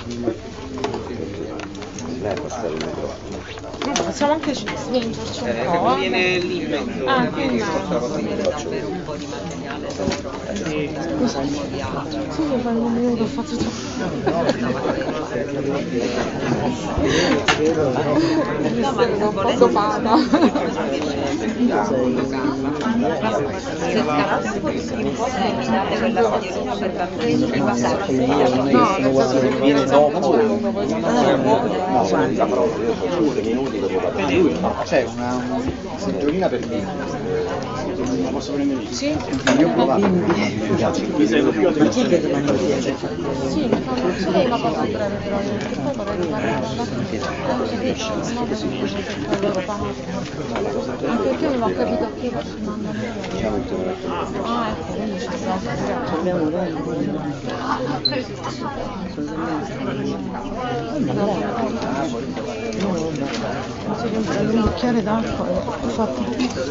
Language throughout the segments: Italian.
Possiamo anche spingerci un po'. Viene lì in mezzo. Ah, qui in mezzo. Davvero un po' di materiale loro. Sì, io quando mi vedo ho fatto tutto. No, ma poco pana. viene dopo c'è una seggiolina per me, la posso prendere lì? Sì. Io ho provato. Mi sei più a Sì, mi fanno lei la cosa breve però perché poi vorrei riparare anche perché non ho capito a chi lo si manda. Ah, ecco, quindi ci un bicchiere d'acqua ho fatto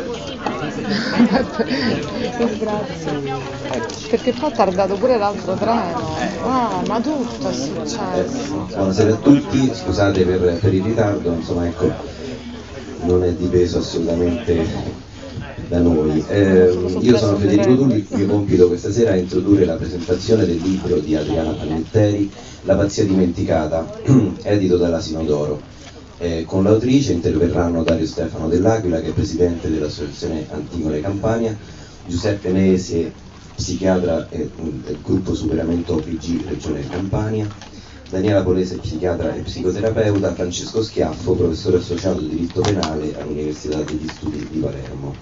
grazie perché poi ha tardato pure l'altro treno. Ah, ma tutto è successo. Buonasera a tutti, scusate per il ritardo, insomma ecco, non è dipeso assolutamente da noi. Io sono Federico Tulli, il mio compito questa sera è introdurre la presentazione del libro di Adriana Panetteri, La pazzia dimenticata, edito dall'Asino d'Oro. Con l'autrice interverranno Dario Stefano dell'Aquila, che è presidente dell'Associazione Antimone Campania, Giuseppe Nesi, psichiatra del gruppo Superamento OPG Regione Campania, Daniela Polese, psichiatra e psicoterapeuta, Francesco Schiaffo, professore associato di diritto penale all'Università degli Studi di Palermo.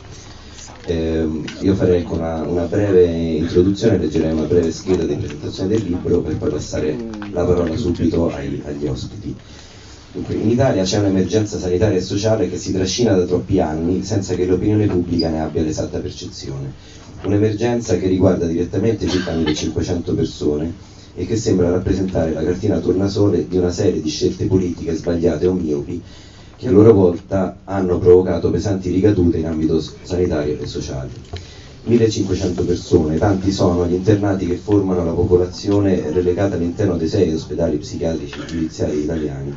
Io farei una breve introduzione, leggerei una breve scheda di presentazione del libro per poi passare la parola subito agli ospiti. Dunque, in Italia c'è un'emergenza sanitaria e sociale che si trascina da troppi anni senza che l'opinione pubblica ne abbia l'esatta percezione. Un'emergenza che riguarda direttamente circa 1500 persone e che sembra rappresentare la cartina tornasole di una serie di scelte politiche sbagliate o miopi che a loro volta hanno provocato pesanti ricadute in ambito sanitario e sociale. 1500 persone, tanti sono gli internati che formano la popolazione relegata all'interno dei 6 ospedali psichiatrici giudiziari italiani.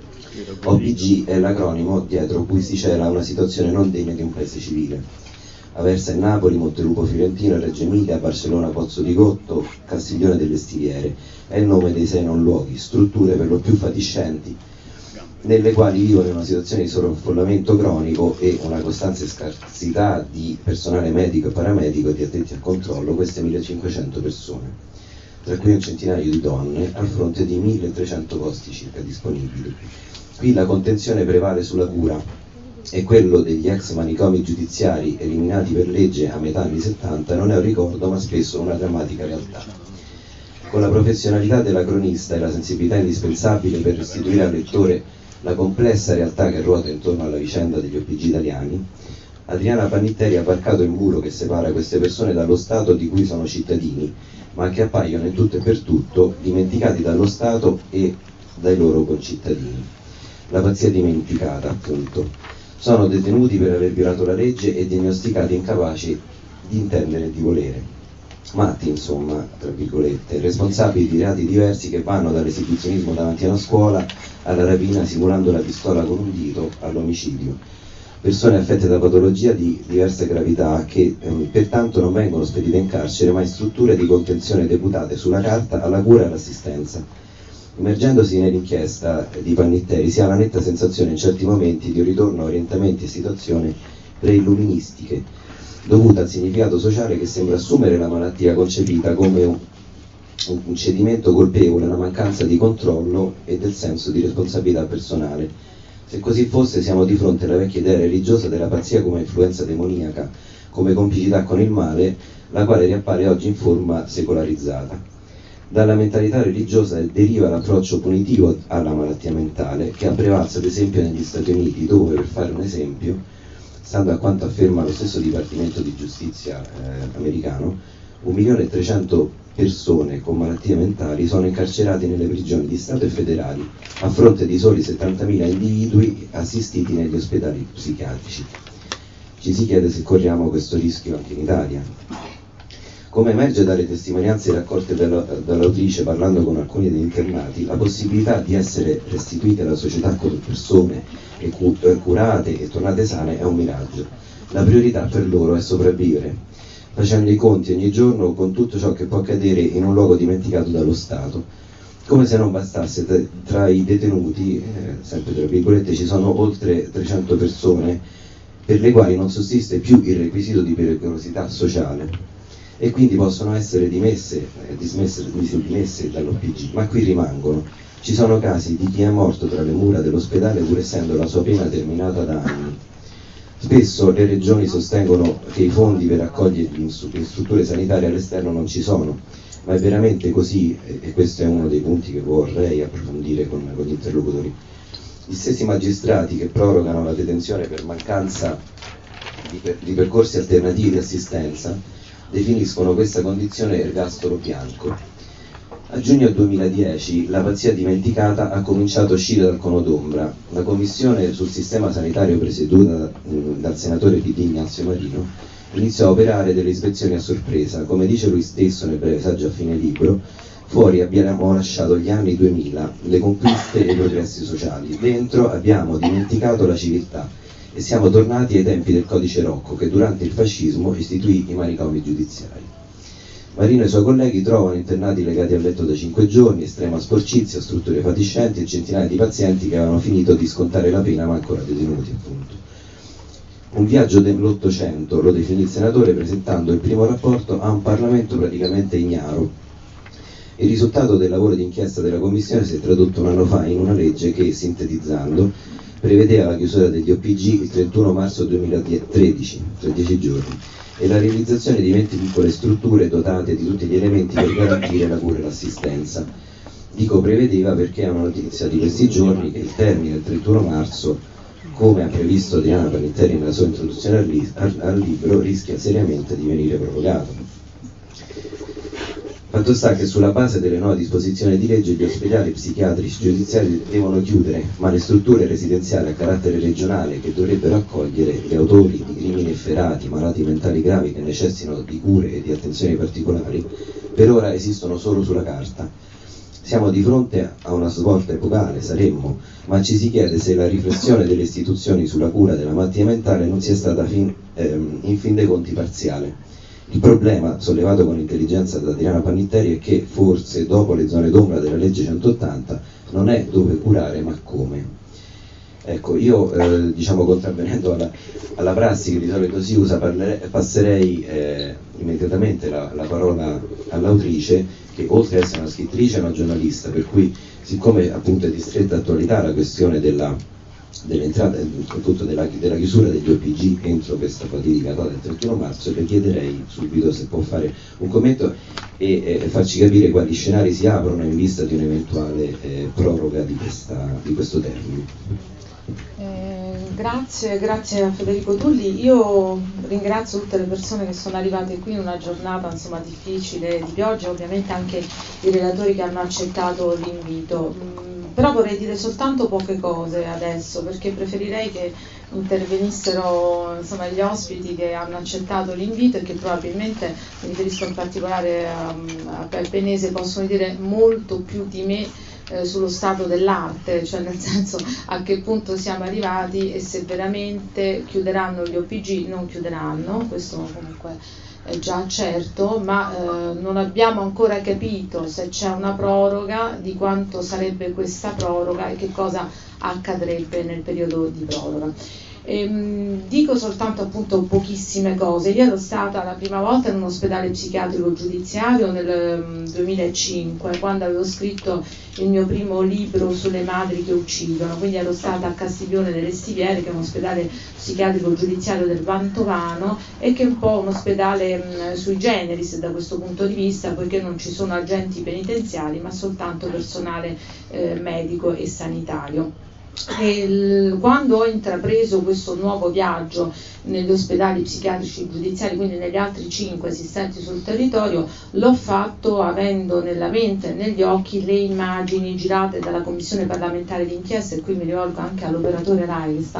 OPG è l'acronimo dietro cui si cela una situazione non degna di un paese civile. Aversa in Napoli, Montelupo Fiorentino, Reggio Emilia, Barcellona, Pozzo di Gotto, Castiglione delle Stiviere è il nome dei 6 non luoghi, strutture per lo più fatiscenti, nelle quali vivono in una situazione di sovraffollamento cronico e una costante scarsità di personale medico e paramedico e di addetti al controllo queste 1500 persone, tra cui un centinaio di donne, a fronte di 1300 posti circa disponibili. Qui la contenzione prevale sulla cura e quello degli ex manicomi giudiziari eliminati per legge a metà anni 70 non è un ricordo ma spesso una drammatica realtà. Con la professionalità della cronista e la sensibilità indispensabile per restituire al lettore la complessa realtà che ruota intorno alla vicenda degli OPG italiani, Adriana Panetteri ha varcato il muro che separa queste persone dallo Stato di cui sono cittadini, ma che appaiono in tutto e per tutto dimenticati dallo Stato e dai loro concittadini. La pazzia dimenticata, appunto. Sono detenuti per aver violato la legge e diagnosticati incapaci di intendere e di volere. Matti, insomma, tra virgolette, responsabili di reati diversi che vanno dall'esibizionismo davanti a una scuola alla rapina simulando la pistola con un dito all'omicidio. Persone affette da patologia di diversa gravità che pertanto non vengono spedite in carcere ma in strutture di contenzione deputate sulla carta alla cura e all'assistenza. Immergendosi nell'inchiesta di Panetteri si ha la netta sensazione in certi momenti di un ritorno a orientamenti e situazioni preilluministiche, dovuta al significato sociale che sembra assumere la malattia concepita come un cedimento colpevole, una mancanza di controllo e del senso di responsabilità personale. Se così fosse, siamo di fronte alla vecchia idea religiosa della pazzia come influenza demoniaca, come complicità con il male, la quale riappare oggi in forma secolarizzata. Dalla mentalità religiosa deriva l'approccio punitivo alla malattia mentale, che ha prevalso ad esempio negli Stati Uniti, dove, per fare un esempio, stando a quanto afferma lo stesso Dipartimento di Giustizia americano, 1.300.000 persone con malattie mentali sono incarcerate nelle prigioni di Stato e federali, a fronte di soli 70.000 individui assistiti negli ospedali psichiatrici. Ci si chiede se corriamo questo rischio anche in Italia. Come emerge dalle testimonianze raccolte dall'autrice parlando con alcuni degli internati, la possibilità di essere restituite alla società come persone curate e tornate sane è un miraggio. La priorità per loro è sopravvivere, facendo i conti ogni giorno con tutto ciò che può accadere in un luogo dimenticato dallo Stato. Come se non bastasse, tra i detenuti, sempre tra virgolette, ci sono oltre 300 persone per le quali non sussiste più il requisito di pericolosità sociale e quindi possono essere dimesse dall'OPG, ma qui rimangono. Ci sono casi di chi è morto tra le mura dell'ospedale pur essendo la sua pena terminata da anni. Spesso le regioni sostengono che i fondi per accoglierli in strutture sanitarie all'esterno non ci sono, ma è veramente così, e questo è uno dei punti che vorrei approfondire con gli interlocutori. Gli stessi magistrati che prorogano la detenzione per mancanza di percorsi alternativi di assistenza definiscono questa condizione ergastolo bianco. A giugno 2010 la pazzia dimenticata ha cominciato a uscire dal cono d'ombra. La commissione sul sistema sanitario presieduta dal senatore PD Ignazio Marino iniziò a operare delle ispezioni a sorpresa. Come dice lui stesso nel breve saggio a fine libro, fuori abbiamo lasciato gli anni 2000, le conquiste e i progressi sociali. Dentro abbiamo dimenticato la civiltà e siamo tornati ai tempi del codice Rocco che durante il fascismo istituì i manicomi giudiziari. Marino e i suoi colleghi trovano internati legati al letto da 5 giorni, estrema sporcizia, strutture fatiscenti e centinaia di pazienti che avevano finito di scontare la pena ma ancora detenuti, appunto. Un viaggio dell'Ottocento, lo definì il senatore presentando il primo rapporto a un Parlamento praticamente ignaro. Il risultato del lavoro d'inchiesta della Commissione si è tradotto un anno fa in una legge che, sintetizzando, prevedeva la chiusura degli OPG il 31 marzo 2013, tra 10 giorni, e la realizzazione di 20 piccole strutture dotate di tutti gli elementi per garantire la cura e l'assistenza. Dico prevedeva perché è una notizia di questi giorni che il termine del 31 marzo, come ha previsto Adriana Panitteri nella sua introduzione al libro, rischia seriamente di venire prorogato. Fatto sta che sulla base delle nuove disposizioni di legge gli ospedali psichiatrici giudiziari devono chiudere, ma le strutture residenziali a carattere regionale che dovrebbero accogliere gli autori di crimini efferati, malati mentali gravi che necessitano di cure e di attenzioni particolari, per ora esistono solo sulla carta. Siamo di fronte a una svolta epocale, saremmo, ma ci si chiede se la riflessione delle istituzioni sulla cura della malattia mentale non sia stata in fin dei conti parziale. Il problema, sollevato con intelligenza da Adriana Panitteri, è che forse dopo le zone d'ombra della legge 180 non è dove curare ma come. Ecco, io contravvenendo alla prassi che di solito si usa, passerei immediatamente la parola all'autrice, che oltre ad essere una scrittrice è una giornalista, per cui siccome appunto è di stretta attualità la questione dell'entrata e soprattutto della chiusura degli OPG entro questa fatidica data del 31 marzo, le chiederei subito se può fare un commento e farci capire quali scenari si aprono in vista di un'eventuale proroga di questo termine. Grazie a Federico Tulli. Io ringrazio tutte le persone che sono arrivate qui in una giornata difficile di pioggia, ovviamente anche i relatori che hanno accettato l'invito. Però vorrei dire soltanto poche cose adesso, perché preferirei che intervenissero gli ospiti che hanno accettato l'invito e che probabilmente, mi riferisco in particolare a Penese, possono dire molto più di me sullo stato dell'arte, cioè nel senso a che punto siamo arrivati e se veramente chiuderanno gli OPG. Non chiuderanno, questo comunque è già certo, ma non abbiamo ancora capito se c'è una proroga, di quanto sarebbe questa proroga e che cosa accadrebbe nel periodo di proroga. Dico soltanto appunto pochissime cose. Io ero stata la prima volta in un ospedale psichiatrico giudiziario nel 2005, quando avevo scritto il mio primo libro sulle madri che uccidono, quindi ero stata a Castiglione delle Stiviere, che è un ospedale psichiatrico giudiziario del Mantovano e che è un po' un ospedale sui generis da questo punto di vista, poiché non ci sono agenti penitenziari ma soltanto personale medico e sanitario. E quando ho intrapreso questo nuovo viaggio negli ospedali psichiatrici giudiziari, quindi negli altri 5 esistenti sul territorio, l'ho fatto avendo nella mente e negli occhi le immagini girate dalla Commissione parlamentare d'inchiesta, e qui mi rivolgo anche all'operatore RAI che sta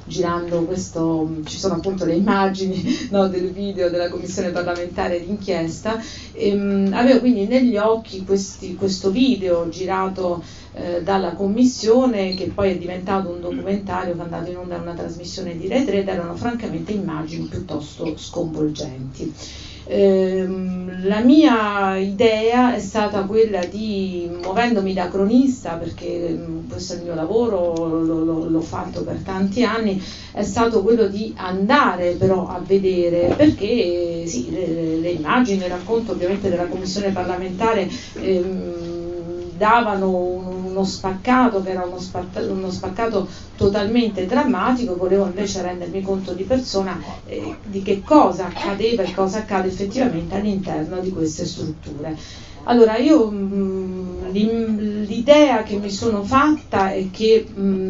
girando questo, ci sono appunto le immagini, no, del video della commissione parlamentare d'inchiesta, avevo quindi negli occhi questo video girato dalla commissione, che poi è diventato un documentario che è andato in onda in una trasmissione di Rai 3, ed erano francamente immagini piuttosto sconvolgenti. La mia idea è stata quella di, muovendomi da cronista, perché questo è il mio lavoro, l'ho fatto per tanti anni, è stato quello di andare però a vedere, perché sì, le immagini, il racconto ovviamente della commissione parlamentare davano uno spaccato che era uno spaccato totalmente drammatico. Volevo invece rendermi conto di persona di che cosa accadeva e cosa accade effettivamente all'interno di queste strutture. Allora, io l'idea che mi sono fatta è che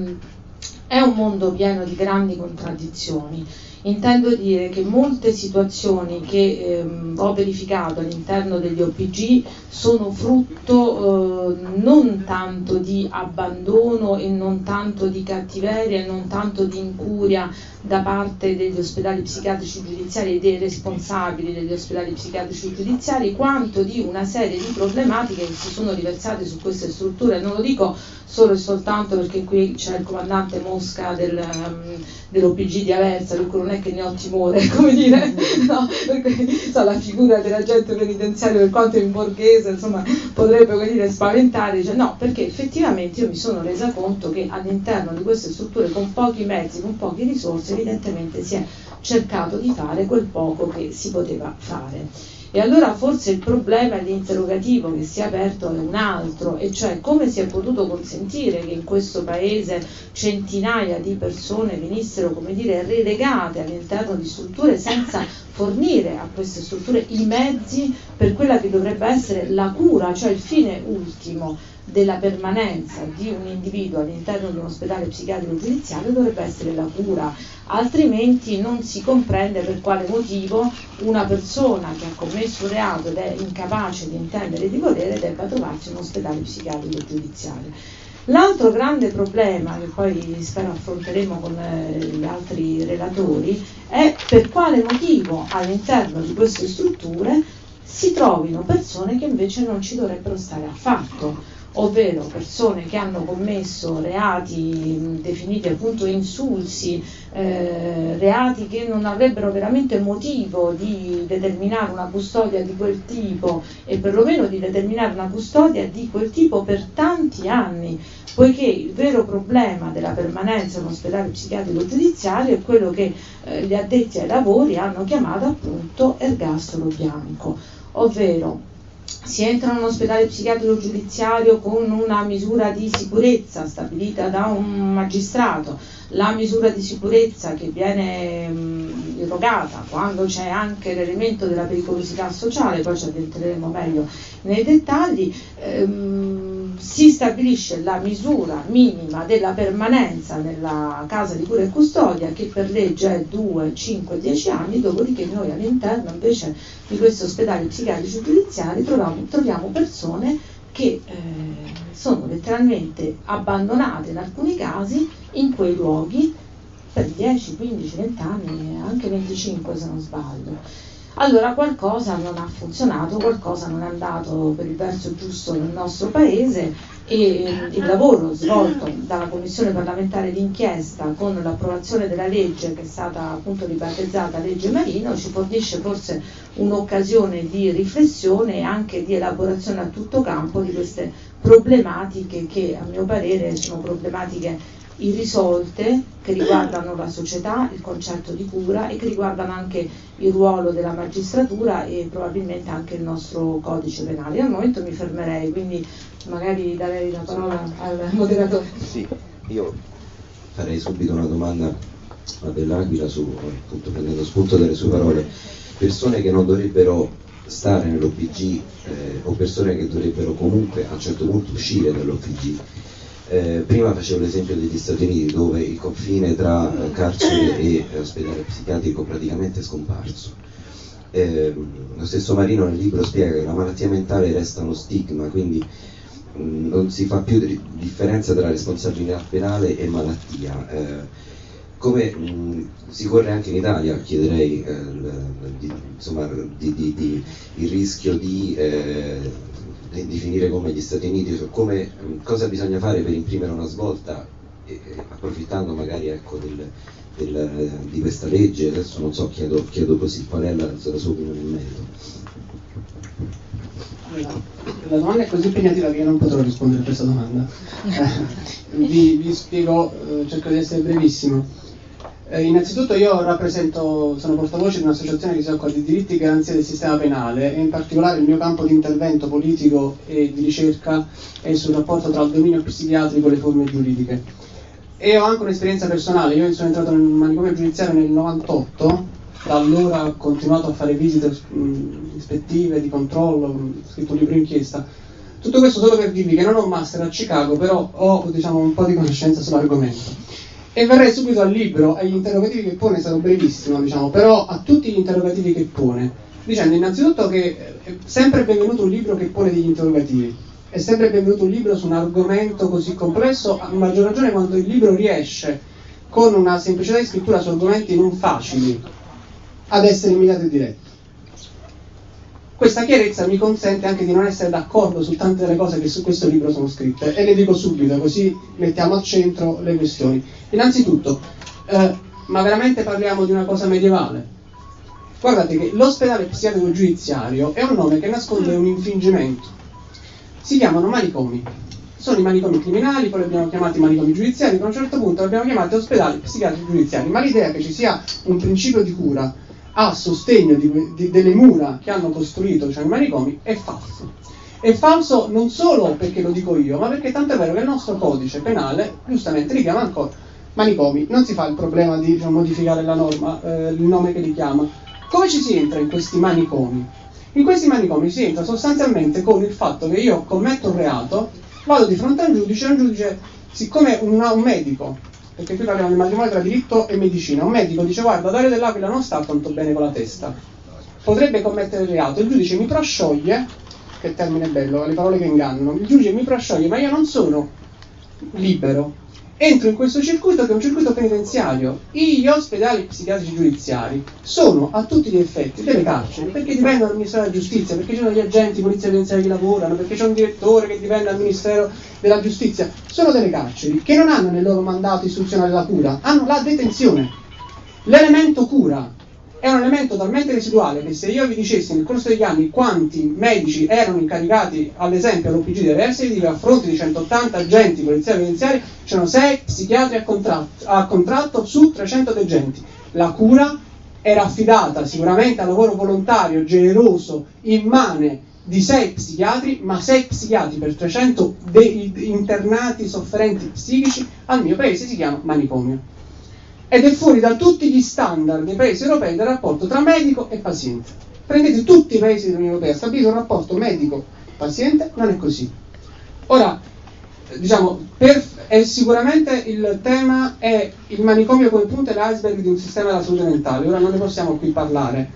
è un mondo pieno di grandi contraddizioni. Intendo dire che molte situazioni che ho verificato all'interno degli OPG sono frutto non tanto di abbandono e non tanto di cattiveria e non tanto di incuria da parte degli ospedali psichiatrici giudiziari e dei responsabili degli ospedali psichiatrici giudiziari, quanto di una serie di problematiche che si sono riversate su queste strutture. Non lo dico solo e soltanto perché qui c'è il comandante Mosca dell'OPG di Aversa, dunque non è che ne ho timore, come dire, no? Perché la figura dell'agente penitenziario, per quanto in borghese, insomma, potrebbe, come dire, spaventare, no, perché effettivamente io mi sono resa conto che all'interno di queste strutture, con pochi mezzi, con poche risorse, evidentemente si è cercato di fare quel poco che si poteva fare. E allora forse il problema e l'interrogativo che si è aperto è un altro, e cioè come si è potuto consentire che in questo paese centinaia di persone venissero, come dire, relegate all'interno di strutture senza fornire a queste strutture i mezzi per quella che dovrebbe essere la cura, cioè il fine ultimo della permanenza di un individuo all'interno di un ospedale psichiatrico giudiziario dovrebbe essere la cura, altrimenti non si comprende per quale motivo una persona che ha commesso un reato ed è incapace di intendere e di volere debba trovarsi in un ospedale psichiatrico giudiziario. L'altro grande problema, che poi spero affronteremo con gli altri relatori, è per quale motivo all'interno di queste strutture si trovino persone che invece non ci dovrebbero stare affatto, ovvero persone che hanno commesso reati definiti appunto insulsi, reati che non avrebbero veramente motivo di determinare una custodia di quel tipo, e perlomeno di determinare una custodia di quel tipo per tanti anni, poiché il vero problema della permanenza in un ospedale psichiatrico giudiziario è quello che gli addetti ai lavori hanno chiamato appunto ergastolo bianco, ovvero si entra in un ospedale psichiatrico giudiziario con una misura di sicurezza stabilita da un magistrato, la misura di sicurezza che viene irrogata quando c'è anche l'elemento della pericolosità sociale, poi ci addentreremo meglio nei dettagli, si stabilisce la misura minima della permanenza nella casa di cura e custodia, che per legge è 2, 5, 10 anni, dopodiché noi all'interno invece di questi ospedali psichiatrici giudiziari troviamo persone che sono letteralmente abbandonate in alcuni casi in quei luoghi per 10, 15, 20 anni, anche 25 se non sbaglio. Allora qualcosa non ha funzionato, qualcosa non è andato per il verso giusto nel nostro paese, e il lavoro svolto dalla Commissione parlamentare d'inchiesta con l'approvazione della legge, che è stata appunto ribattezzata legge Marino, ci fornisce forse un'occasione di riflessione e anche di elaborazione a tutto campo di queste problematiche che a mio parere sono problematiche irrisolte, che riguardano la società, il concetto di cura, e che riguardano anche il ruolo della magistratura e probabilmente anche il nostro codice penale. Io al momento mi fermerei, quindi magari darei la parola al moderatore. Sì, io farei subito una domanda a Dell'Aquila, appunto prendendo spunto dalle sue parole. Persone che non dovrebbero stare nell'OPG o persone che dovrebbero comunque a un certo punto uscire dall'OPG. Prima facevo l'esempio degli Stati Uniti, dove il confine tra carcere e ospedale psichiatrico praticamente è scomparso. Lo stesso Marino nel libro spiega che la malattia mentale resta uno stigma, quindi non si fa più differenza tra responsabilità penale e malattia. come si corre anche in Italia, chiederei il rischio di finire come gli Stati Uniti, cosa bisogna fare per imprimere una svolta, approfittando magari, ecco, di questa legge. Adesso non so, chiedo così, qual è la sua opinione in merito? La domanda è così impegnativa che io non potrò rispondere a questa domanda. Vi spiego, cerco di essere brevissimo. Innanzitutto io sono portavoce di un'associazione che si occupa di diritti e garanzie del sistema penale, e in particolare il mio campo di intervento politico e di ricerca è sul rapporto tra il dominio psichiatrico e le forme giuridiche. E ho anche un'esperienza personale. Io sono entrato nel manicomio giudiziario nel 98, da allora ho continuato a fare visite ispettive, di controllo, ho scritto un libro inchiesta. Tutto questo solo per dirvi che non ho un master a Chicago, però ho, diciamo, un po' di conoscenza sull'argomento. E verrei subito al libro, agli interrogativi che pone. Sarò brevissimo, diciamo, però a tutti gli interrogativi che pone, dicendo innanzitutto che è sempre benvenuto un libro che pone degli interrogativi, è sempre benvenuto un libro su un argomento così complesso, a maggior ragione quando il libro riesce, con una semplicità di scrittura su argomenti non facili, ad essere immediato e diretto. Questa chiarezza mi consente anche di non essere d'accordo su tante delle cose che su questo libro sono scritte, e le dico subito, così mettiamo al centro le questioni. Innanzitutto, ma veramente parliamo di una cosa medievale? Guardate che l'ospedale psichiatrico giudiziario è un nome che nasconde un infingimento. Si chiamano manicomi. Sono i manicomi criminali, poi li abbiamo chiamati manicomi giudiziari, poi a un certo punto li abbiamo chiamati ospedali psichiatrici giudiziari. Ma l'idea che ci sia un principio di cura a sostegno delle mura che hanno costruito, cioè i manicomi, è falso. È falso non solo perché lo dico io, ma perché tanto è vero che il nostro codice penale giustamente li chiama ancora manicomi. Non si fa il problema di modificare la norma, il nome che li chiama. Come ci si entra in questi manicomi? In questi manicomi si entra sostanzialmente con il fatto che io commetto un reato, vado di fronte a un giudice, siccome un medico, perché qui parliamo di matrimonio tra diritto e medicina, un medico dice: guarda, Dario Dell'Aquila non sta tanto bene con la testa, potrebbe commettere il reato, il giudice mi proscioglie, che termine bello, le parole che ingannano, il giudice mi proscioglie, ma io non sono libero, entro in questo circuito che è un circuito penitenziario. Gli ospedali psichiatrici giudiziari sono a tutti gli effetti delle carceri, perché dipendono dal Ministero della Giustizia, perché ci sono gli agenti polizia penitenziaria che lavorano, perché c'è un direttore che dipende dal Ministero della Giustizia. Sono delle carceri che non hanno nel loro mandato istituzionale la cura, hanno la detenzione. L'elemento cura è un elemento talmente residuale che se io vi dicessi nel corso degli anni quanti medici erano incaricati, ad esempio all'OPG diversi, vi dico, a fronte di 180 agenti polizia penitenziaria c'erano 6 psichiatri a contratto su 300 agenti. La cura era affidata sicuramente al lavoro volontario, generoso, immane di 6 psichiatri, ma 6 psichiatri per 300 internati sofferenti psichici al mio paese si chiama manicomio. Ed è fuori da tutti gli standard dei paesi europei del rapporto tra medico e paziente. Prendete tutti i paesi dell'Unione Europea, stabilito un rapporto medico-paziente, non è così. Ora, diciamo, sicuramente il tema è il manicomio come punta dell'iceberg di un sistema della salute mentale. Ora non ne possiamo qui parlare,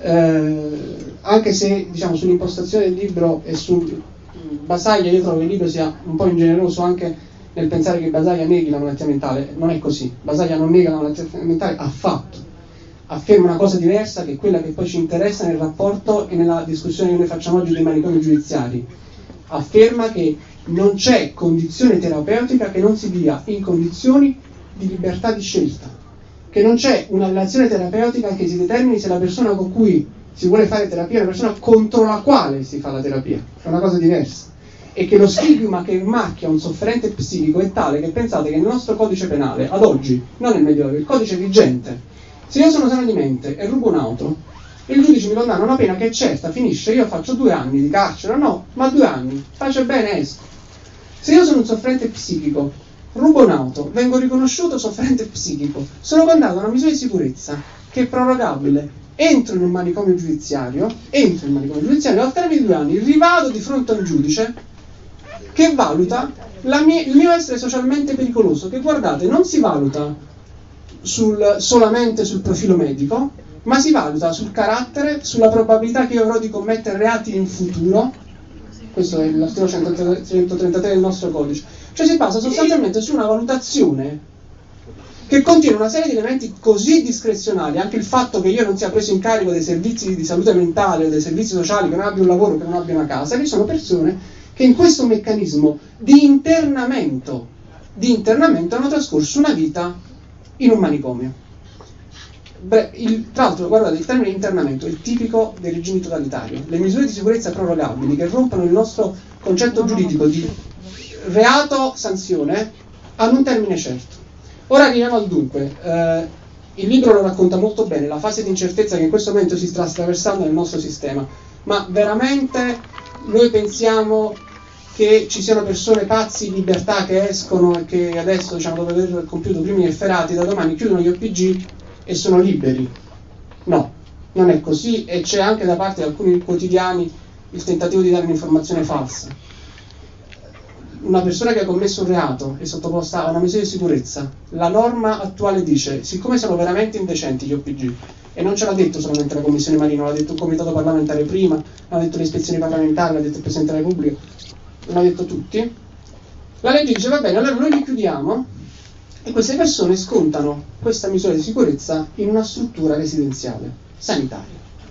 anche se, diciamo, sull'impostazione del libro e su Basaglia io trovo che il libro sia un po' ingeneroso anche nel pensare che Basaglia neghi la malattia mentale. Non è così. Basaglia non nega la malattia mentale affatto, afferma una cosa diversa, che è quella che poi ci interessa nel rapporto e nella discussione che noi facciamo oggi dei manicomi giudiziari. Afferma che non c'è condizione terapeutica che non si dia in condizioni di libertà di scelta, che non c'è una relazione terapeutica che si determini se la persona con cui si vuole fare terapia è una persona contro la quale si fa la terapia, è una cosa diversa. E che lo stigma che macchia un sofferente psichico è tale che pensate che nel nostro codice penale, ad oggi, non nel Medioevo, il codice vigente, se io sono sano di mente e rubo un'auto, il giudice mi condanna una pena che è certa, finisce, io faccio 2 anni di carcere, no, ma 2 anni, faccio bene, esco. Se io sono un sofferente psichico, rubo un'auto, vengo riconosciuto sofferente psichico, sono condannato a una misura di sicurezza che è prorogabile, entro in un manicomio giudiziario, al termine di 2 anni rivado di fronte a un giudice che valuta il mio essere socialmente pericoloso, che, guardate, non si valuta solamente sul profilo medico, ma si valuta sul carattere, sulla probabilità che io avrò di commettere reati in futuro. Questo è l'articolo 133 del nostro codice. Cioè si basa sostanzialmente su una valutazione che contiene una serie di elementi così discrezionali, anche il fatto che io non sia preso in carico dei servizi di salute mentale o dei servizi sociali, che non abbia un lavoro, che non abbia una casa, che sono persone che in questo meccanismo di internamento hanno trascorso una vita in un manicomio. Tra l'altro, guardate, il termine internamento è il tipico dei regimi totalitari. Le misure di sicurezza prorogabili che rompono il nostro concetto giuridico di reato-sanzione hanno un termine certo. Ora arriviamo al dunque. Il libro lo racconta molto bene, la fase di incertezza che in questo momento si sta attraversando nel nostro sistema. Ma veramente noi pensiamo che ci siano persone pazzi in libertà che escono e che adesso, diciamo, dopo aver compiuto crimini efferati, da domani chiudono gli OPG e sono liberi? No, non è così, e c'è anche da parte di alcuni quotidiani il tentativo di dare un'informazione falsa. Una persona che ha commesso un reato è sottoposta a una misura di sicurezza. La norma attuale dice, siccome sono veramente indecenti gli OPG, e non ce l'ha detto solamente la Commissione Marino, l'ha detto il Comitato parlamentare prima, l'ha detto le ispezioni parlamentari, l'ha detto il Presidente della Repubblica, l'ha detto tutti, la legge dice va bene, allora noi li chiudiamo e queste persone scontano questa misura di sicurezza in una struttura residenziale, sanitaria.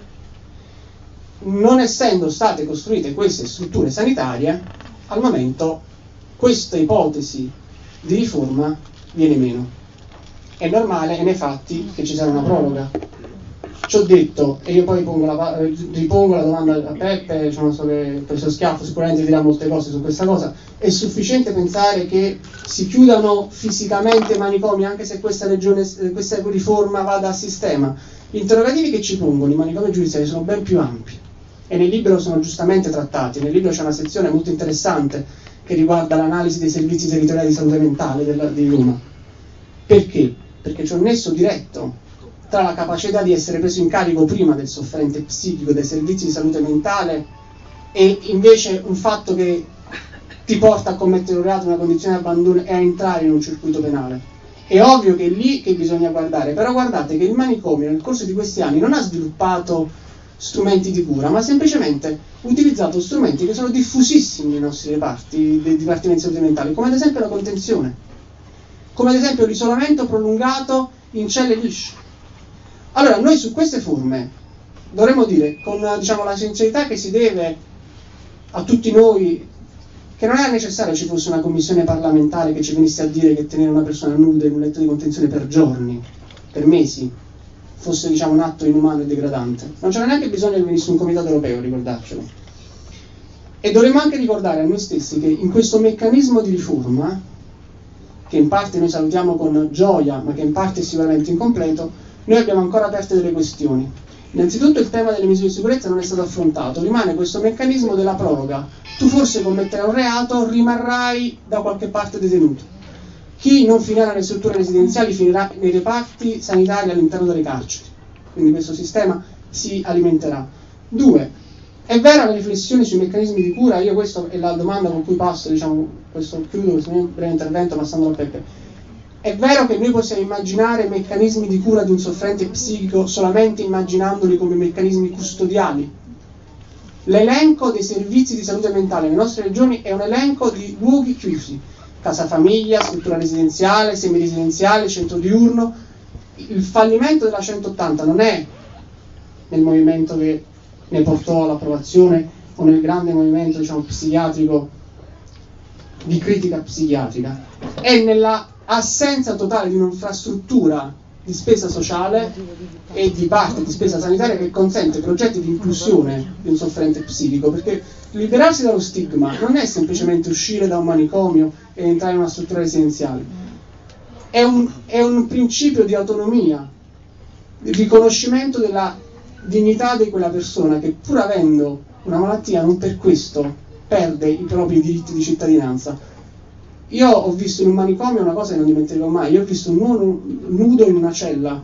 Non essendo state costruite queste strutture sanitarie, al momento questa ipotesi di riforma viene meno. È normale e nei fatti che ci sarà una proroga. Ci ho detto, e io poi ripongo la domanda a Peppe, non so che il professor Schiaffo sicuramente dirà molte cose su questa cosa. È sufficiente pensare che si chiudano fisicamente i manicomi anche se questa riforma vada a sistema? Gli interrogativi che ci pongono i manicomi giudiziari sono ben più ampi e nel libro sono giustamente trattati. Nel libro c'è una sezione molto interessante che riguarda l'analisi dei servizi territoriali di salute mentale di Roma. Perché? Perché c'è un nesso diretto tra la capacità di essere preso in carico prima del sofferente psichico dai servizi di salute mentale e invece un fatto che ti porta a commettere un reato in una condizione di abbandono e a entrare in un circuito penale. È ovvio che è lì che bisogna guardare, però guardate che il manicomio nel corso di questi anni non ha sviluppato strumenti di cura, ma semplicemente utilizzato strumenti che sono diffusissimi nei nostri reparti, dei dipartimenti di salute mentale, come ad esempio la contenzione, come ad esempio l'isolamento prolungato in celle lisce. Allora, noi su queste forme dovremmo dire, con diciamo, la sincerità che si deve a tutti noi, che non era necessario ci fosse una commissione parlamentare che ci venisse a dire che tenere una persona nuda in un letto di contenzione per giorni, per mesi, fosse diciamo, un atto inumano e degradante. Non c'era neanche bisogno che venisse un comitato europeo a ricordarcelo. E dovremmo anche ricordare a noi stessi che in questo meccanismo di riforma, che in parte noi salutiamo con gioia, ma che in parte è sicuramente incompleto, noi abbiamo ancora aperte delle questioni. Innanzitutto il tema delle misure di sicurezza non è stato affrontato, rimane questo meccanismo della proroga. Tu forse commetterai un reato, rimarrai da qualche parte detenuto. Chi non finirà nelle strutture residenziali finirà nei reparti sanitari all'interno delle carceri. Quindi questo sistema si alimenterà. 2. È vera la riflessione sui meccanismi di cura? Io questa è la domanda con cui passo, diciamo, questo chiudo questo mio breve intervento passando al Peppe. È vero che noi possiamo immaginare meccanismi di cura di un soffrente psichico solamente immaginandoli come meccanismi custodiali? L'elenco dei servizi di salute mentale nelle nostre regioni è un elenco di luoghi chiusi, casa famiglia, struttura residenziale, semiresidenziale, centro diurno. Il fallimento della 180 non è nel movimento che ne portò all'approvazione o nel grande movimento diciamo, psichiatrico di critica psichiatrica, è nella assenza totale di un'infrastruttura di spesa sociale e di parte di spesa sanitaria che consente progetti di inclusione di un sofferente psichico, perché liberarsi dallo stigma non è semplicemente uscire da un manicomio e entrare in una struttura residenziale, è un principio di autonomia, di riconoscimento della dignità di quella persona che pur avendo una malattia non per questo perde i propri diritti di cittadinanza. Io ho visto in un manicomio una cosa che non dimenticherò mai. Io ho visto un uomo nudo in una cella,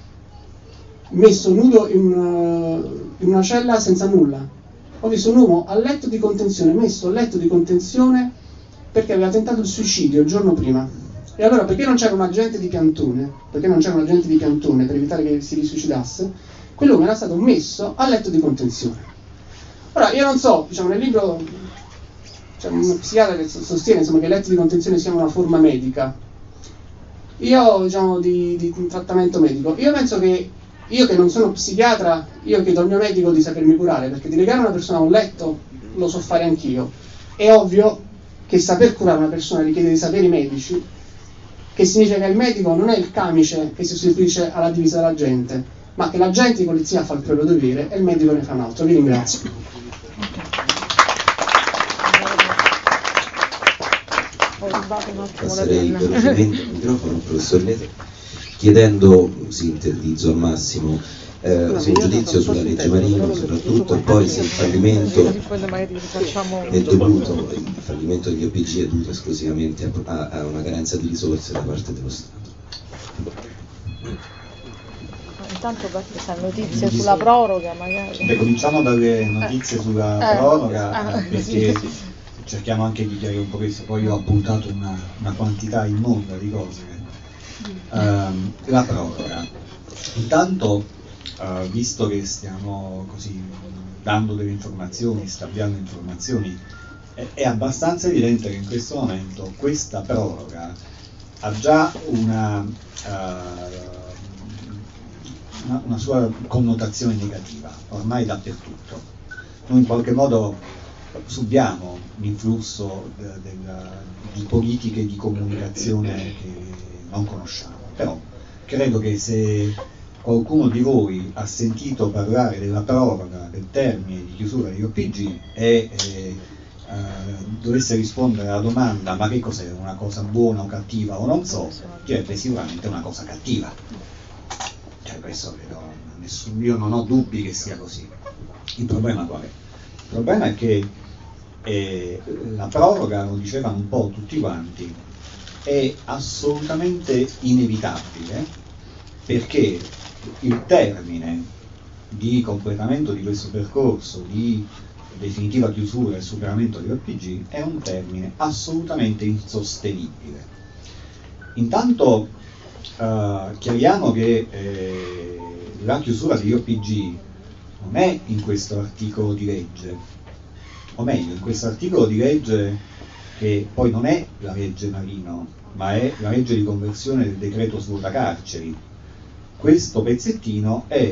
messo nudo in una cella senza nulla. Ho visto un uomo a letto di contenzione, messo a letto di contenzione perché aveva tentato il suicidio il giorno prima. E allora perché non c'era un agente di piantone, per evitare che si risuicidasse, quell'uomo era stato messo a letto di contenzione. Ora io non so, diciamo nel libro c'è uno psichiatra che sostiene insomma, che i letti di contenzione siano una forma medica. Io, diciamo, di trattamento medico, io penso che io che non sono psichiatra, io chiedo al mio medico di sapermi curare, perché di legare una persona a un letto lo so fare anch'io. È ovvio che saper curare una persona richiede dei saperi medici, che significa che il medico non è il camice che si sostituisce alla divisa della gente, ma che l'agente di polizia fa il proprio dovere e il medico ne fa un altro. Vi ringrazio. Passerei velocemente il microfono al professor Nete, chiedendo, sintetizzo al massimo, un giudizio sulla legge Marino soprattutto, e poi se il fallimento è dovuto, il fallimento degli OPG è dovuto esclusivamente a una carenza di risorse da parte dello Stato. Intanto questa notizia sulla proroga magari. Beh, cominciamo dalle notizie sulla proroga, perché cerchiamo anche di chiarire un po' questo. Poi io ho appuntato una quantità immonda di cose. La proroga. Intanto, visto che stiamo così dando delle informazioni, scambiando informazioni, è abbastanza evidente che in questo momento questa proroga ha già una sua connotazione negativa, ormai dappertutto. Noi in qualche modo subiamo l'influsso di politiche di comunicazione che non conosciamo, però credo che se qualcuno di voi ha sentito parlare della proroga del termine di chiusura degli OPG e dovesse rispondere alla domanda ma che cos'è, una cosa buona o cattiva o non so, direbbe sicuramente una cosa cattiva. Cioè questo io non ho dubbi che sia così. Il problema qual è? Il problema è che la proroga, lo dicevano un po' tutti quanti, è assolutamente inevitabile, perché il termine di completamento di questo percorso di definitiva chiusura e superamento degli OPG è un termine assolutamente insostenibile. Intanto chiariamo che la chiusura degli OPG non è in questo articolo di legge, o meglio, in questo articolo di legge, che poi non è la legge Marino, ma è la legge di conversione del decreto svuota carceri. Questo pezzettino è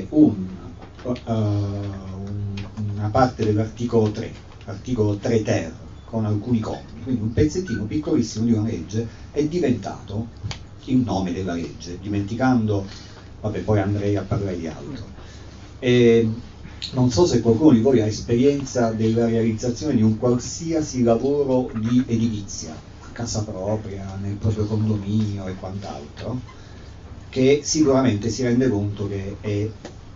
una parte dell'articolo 3, articolo 3 ter, con alcuni commi, quindi un pezzettino piccolissimo di una legge è diventato il nome della legge, dimenticando, vabbè, poi andrei a parlare di altro. E non so se qualcuno di voi ha esperienza della realizzazione di un qualsiasi lavoro di edilizia, a casa propria, nel proprio condominio e quant'altro, che sicuramente si rende conto che è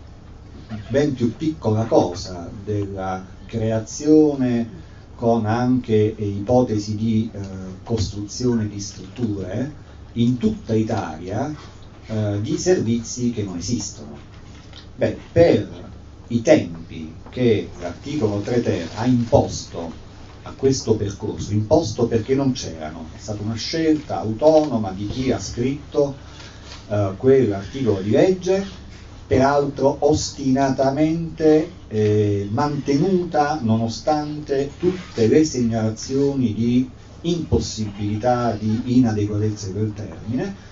ben più piccola cosa della creazione con anche ipotesi di costruzione di strutture in tutta Italia di servizi che non esistono. Beh, per i tempi che l'articolo 3 ter ha imposto a questo percorso, imposto perché non c'erano, è stata una scelta autonoma di chi ha scritto quell'articolo di legge, peraltro ostinatamente mantenuta nonostante tutte le segnalazioni di impossibilità, di inadeguatezza di quel termine.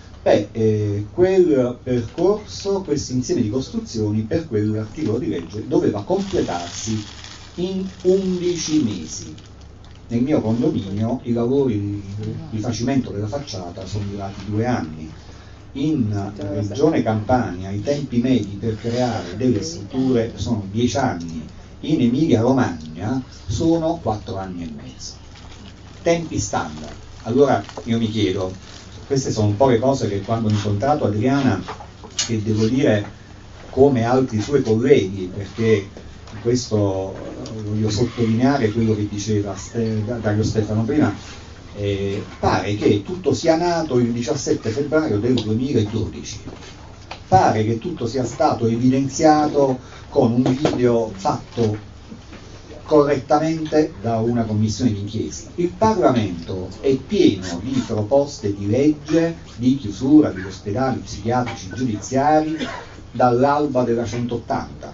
Quel percorso, questo insieme di costruzioni per quell'articolo di legge doveva completarsi in 11 mesi. Nel mio condominio i lavori di rifacimento della facciata sono durati 2 anni. In Regione Campania i tempi medi per creare delle strutture sono 10 anni, in Emilia Romagna sono 4 anni e mezzo. Tempi standard. Allora io mi chiedo, queste sono un po' le cose che quando ho incontrato Adriana, che devo dire come altri suoi colleghi, perché questo voglio sottolineare quello che diceva Dario Stefano prima, pare che tutto sia nato il 17 febbraio del 2012, pare che tutto sia stato evidenziato con un video fatto correttamente da una commissione d'inchiesta. Il Parlamento è pieno di proposte di legge di chiusura degli ospedali psichiatrici giudiziari dall'alba della 180.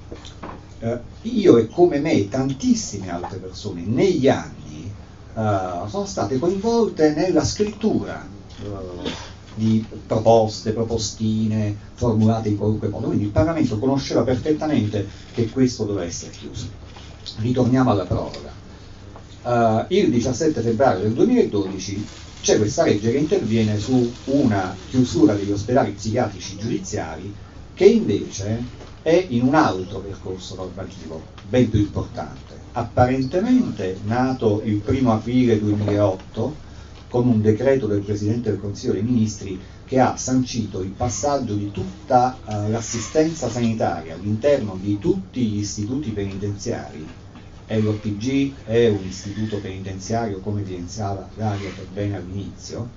Io e come me tantissime altre persone negli anni sono state coinvolte nella scrittura di proposte, propostine formulate in qualunque modo. Quindi il Parlamento conosceva perfettamente che questo doveva essere chiuso. Ritorniamo alla proroga. Il 17 febbraio del 2012 c'è questa legge che interviene su una chiusura degli ospedali psichiatrici giudiziari che invece è in un altro percorso normativo, ben più importante, apparentemente nato il 1° aprile 2008 con un decreto del Presidente del Consiglio dei Ministri che ha sancito il passaggio di tutta l'assistenza sanitaria all'interno di tutti gli istituti penitenziari. L'OPG è un istituto penitenziario, come evidenziava Daria per bene all'inizio,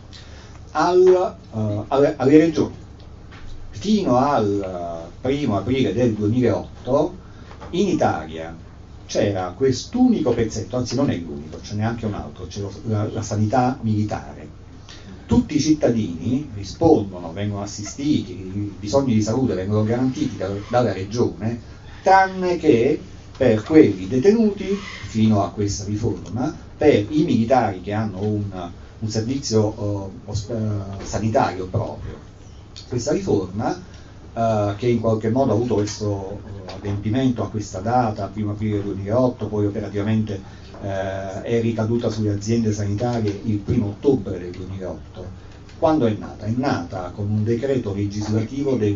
alle regioni. Fino al 1° aprile del 2008 in Italia c'era quest'unico pezzetto, anzi non è l'unico, ce n'è anche un altro, c'è la sanità militare. Tutti i cittadini rispondono, vengono assistiti, i bisogni di salute vengono garantiti dalla regione, tranne che per quelli detenuti, fino a questa riforma, per i militari che hanno un servizio sanitario proprio. Questa riforma, che in qualche modo ha avuto questo adempimento a questa data, 1° aprile 2008, poi operativamente è ricaduta sulle aziende sanitarie il 1° ottobre del 2008. Quando è nata? È nata con un decreto legislativo del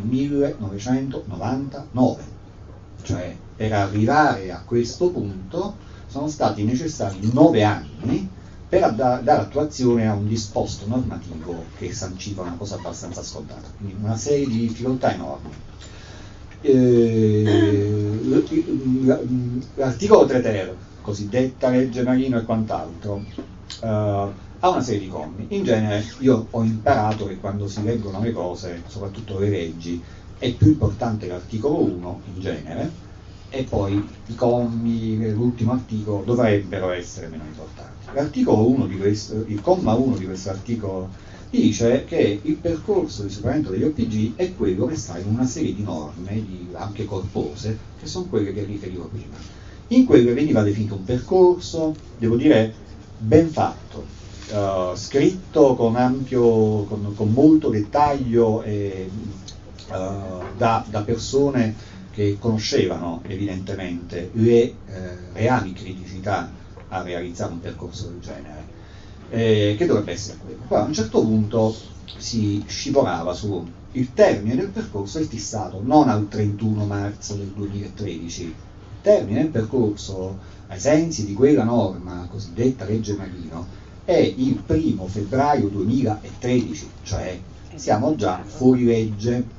1999, cioè per arrivare a questo punto sono stati necessari 9 anni per dare attuazione a un disposto normativo che sanciva una cosa abbastanza scontata, quindi una serie di difficoltà enormi. L'articolo 3 ter, cosiddetta legge Marino e quant'altro, ha una serie di commi. In genere io ho imparato che quando si leggono le cose, soprattutto le leggi, è più importante l'articolo 1 in genere, e poi i commi, l'ultimo articolo, dovrebbero essere meno importanti. L'articolo 1 di questo, il comma 1 di questo articolo dice che il percorso di superamento degli OPG è quello che sta in una serie di norme, anche corpose, che sono quelle che riferivo prima. In quelle veniva definito un percorso, devo dire, ben fatto, scritto con molto dettaglio e da persone che conoscevano evidentemente le reali criticità a realizzare un percorso del genere, che dovrebbe essere quello. Poi a un certo punto si scivolava su il termine del percorso, è fissato non al 31 marzo del 2013, il termine del percorso ai sensi di quella norma cosiddetta legge Marino è il 1° febbraio 2013, cioè siamo già fuori legge.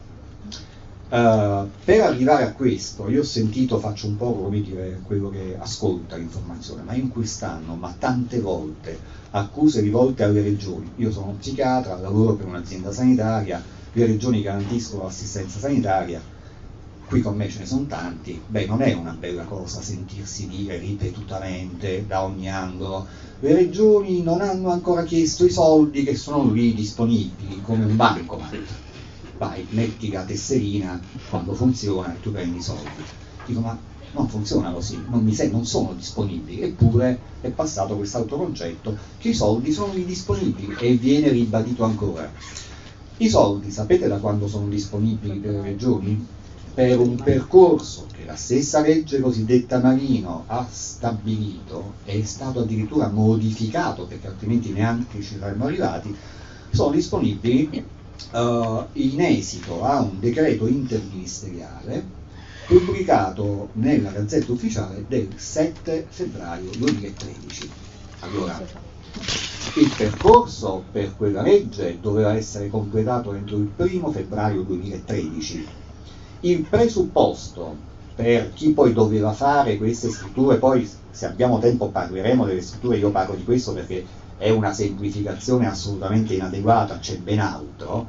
Per arrivare a questo, io ho sentito, faccio un po' come dire quello che ascolta l'informazione, ma in quest'anno, ma tante volte, accuse rivolte alle regioni. Io sono un psichiatra, lavoro per un'azienda sanitaria, le regioni garantiscono l'assistenza sanitaria, qui con me ce ne sono tanti. Beh, non è una bella cosa sentirsi dire ripetutamente da ogni angolo: le regioni non hanno ancora chiesto i soldi che sono lì disponibili, come un bancomat. Vai, metti la tesserina quando funziona e tu prendi i soldi. Dico, ma non funziona così, non sono disponibili. Eppure è passato quest'altro concetto che i soldi sono disponibili, e viene ribadito ancora. I soldi, sapete da quando sono disponibili per le regioni? Per un percorso che la stessa legge cosiddetta Marino ha stabilito, e è stato addirittura modificato, perché altrimenti neanche ci saremmo arrivati, sono disponibili in esito a un decreto interministeriale pubblicato nella Gazzetta Ufficiale del 7 febbraio 2013. Allora, il percorso per quella legge doveva essere completato entro il 1° febbraio 2013. Il presupposto per chi poi doveva fare queste scritture, poi se abbiamo tempo parleremo delle scritture, io parlo di questo perché è una semplificazione assolutamente inadeguata, c'è ben altro.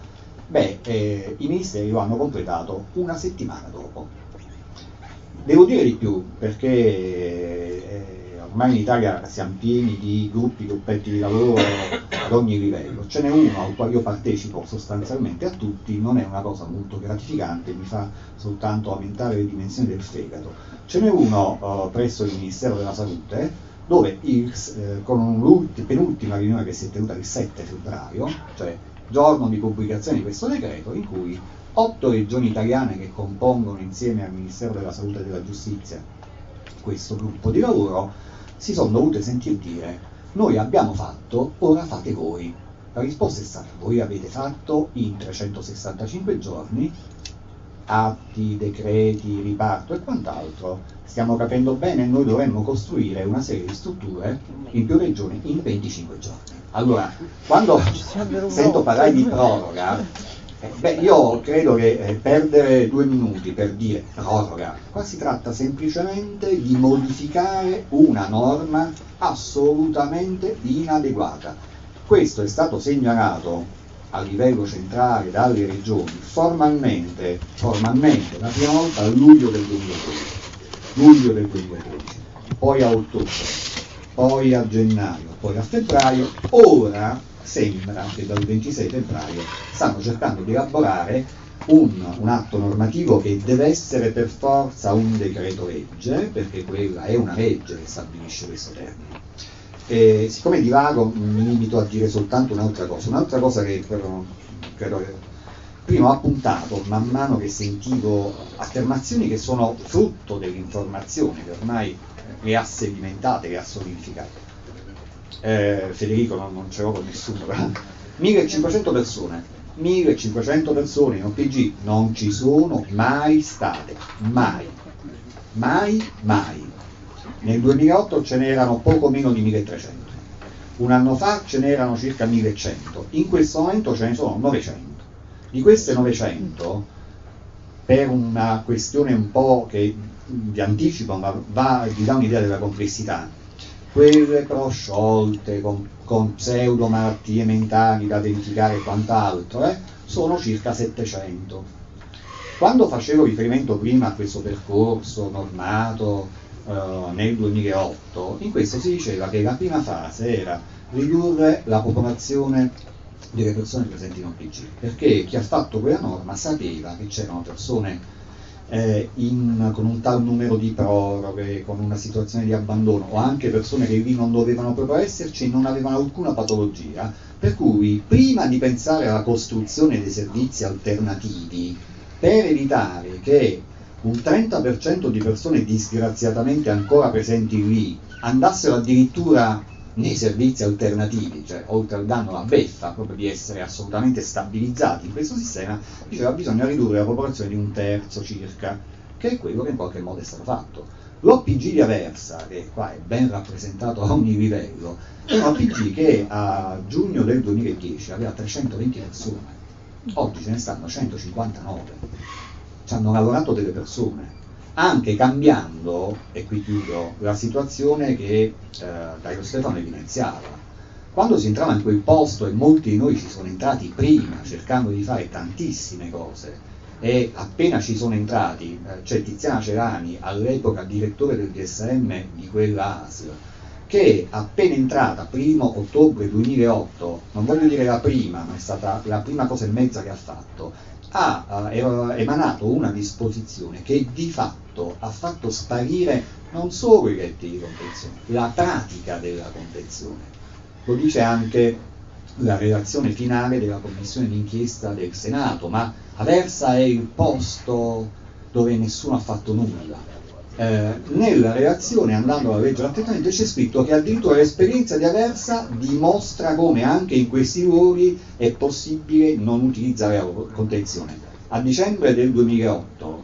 I ministeri lo hanno completato una settimana dopo. Devo dire di più, perché ormai in Italia siamo pieni di gruppetti di lavoro ad ogni livello. Ce n'è uno al quale io partecipo sostanzialmente a tutti, non è una cosa molto gratificante, mi fa soltanto aumentare le dimensioni del fegato. Ce n'è uno presso il Ministero della Salute, dove con penultima riunione che si è tenuta il 7 febbraio, cioè giorno di pubblicazione di questo decreto, in cui 8 regioni italiane che compongono insieme al Ministero della Salute e della Giustizia questo gruppo di lavoro si sono dovute sentir dire: noi abbiamo fatto, ora fate voi. La risposta è stata: voi avete fatto in 365 giorni atti, decreti, riparto e quant'altro, stiamo capendo bene, noi dovremmo costruire una serie di strutture in più regioni in 25 giorni. Allora, quando sento parlare di proroga, io credo che perdere 2 minuti per dire proroga, qua si tratta semplicemente di modificare una norma assolutamente inadeguata. Questo è stato segnalato a livello centrale dalle regioni formalmente la prima volta a luglio del 2013, poi a ottobre, poi a gennaio, poi a febbraio. Ora sembra che dal 26 febbraio stanno cercando di elaborare un atto normativo che deve essere per forza un decreto legge, perché quella è una legge che stabilisce questo termine. E siccome divago mi limito a dire soltanto un'altra cosa che credo che prima ho appuntato man mano che sentivo affermazioni che sono frutto dell'informazione, che ormai le ha sedimentate, le ha solidificate. Federico non ce l'ho con nessuno, però 1500 persone in OPG non ci sono mai state, mai. Nel 2008 ce n'erano poco meno di 1300, un anno fa ce n'erano circa 1100, in questo momento ce ne sono 900. Di queste 900, per una questione un po' che vi anticipo ma vi dà un'idea della complessità, quelle prosciolte con pseudo malattie mentali da verificare e quant'altro, sono circa 700. Quando facevo riferimento prima a questo percorso normato nel 2008, in questo si diceva che la prima fase era ridurre la popolazione delle persone presenti in OPG, perché chi ha fatto quella norma sapeva che c'erano persone con un tal numero di proroghe, con una situazione di abbandono, o anche persone che lì non dovevano proprio esserci e non avevano alcuna patologia, per cui prima di pensare alla costruzione dei servizi alternativi, per evitare che un 30% di persone disgraziatamente ancora presenti lì andassero addirittura nei servizi alternativi, cioè oltre al danno la beffa proprio di essere assolutamente stabilizzati in questo sistema, diceva bisogna ridurre la popolazione di un terzo circa, che è quello che in qualche modo è stato fatto. L'OPG di Aversa, che qua è ben rappresentato a ogni livello, è un OPG che a giugno del 2010 aveva 320 persone, oggi ce ne stanno 159. Ci hanno lavorato delle persone, anche cambiando, e qui chiudo, la situazione che Dario Stefano evidenziava. Quando si entrava in quel posto, e molti di noi ci sono entrati prima, cercando di fare tantissime cose, e appena ci sono entrati, c'è Tiziana Cerani, all'epoca direttore del DSM di quella ASL, che appena entrata, 1° ottobre 2008, non voglio dire la prima, ma è stata la prima cosa e mezza che ha fatto, ha emanato una disposizione che di fatto ha fatto sparire non solo i letti di contenzione, la pratica della contenzione. Lo dice anche la relazione finale della commissione d'inchiesta del Senato, ma Aversa è il posto dove nessuno ha fatto nulla. Nella relazione, andando a leggere attentamente, c'è scritto che addirittura l'esperienza di Aversa dimostra come anche in questi luoghi è possibile non utilizzare la contenzione. Dal dicembre del 2008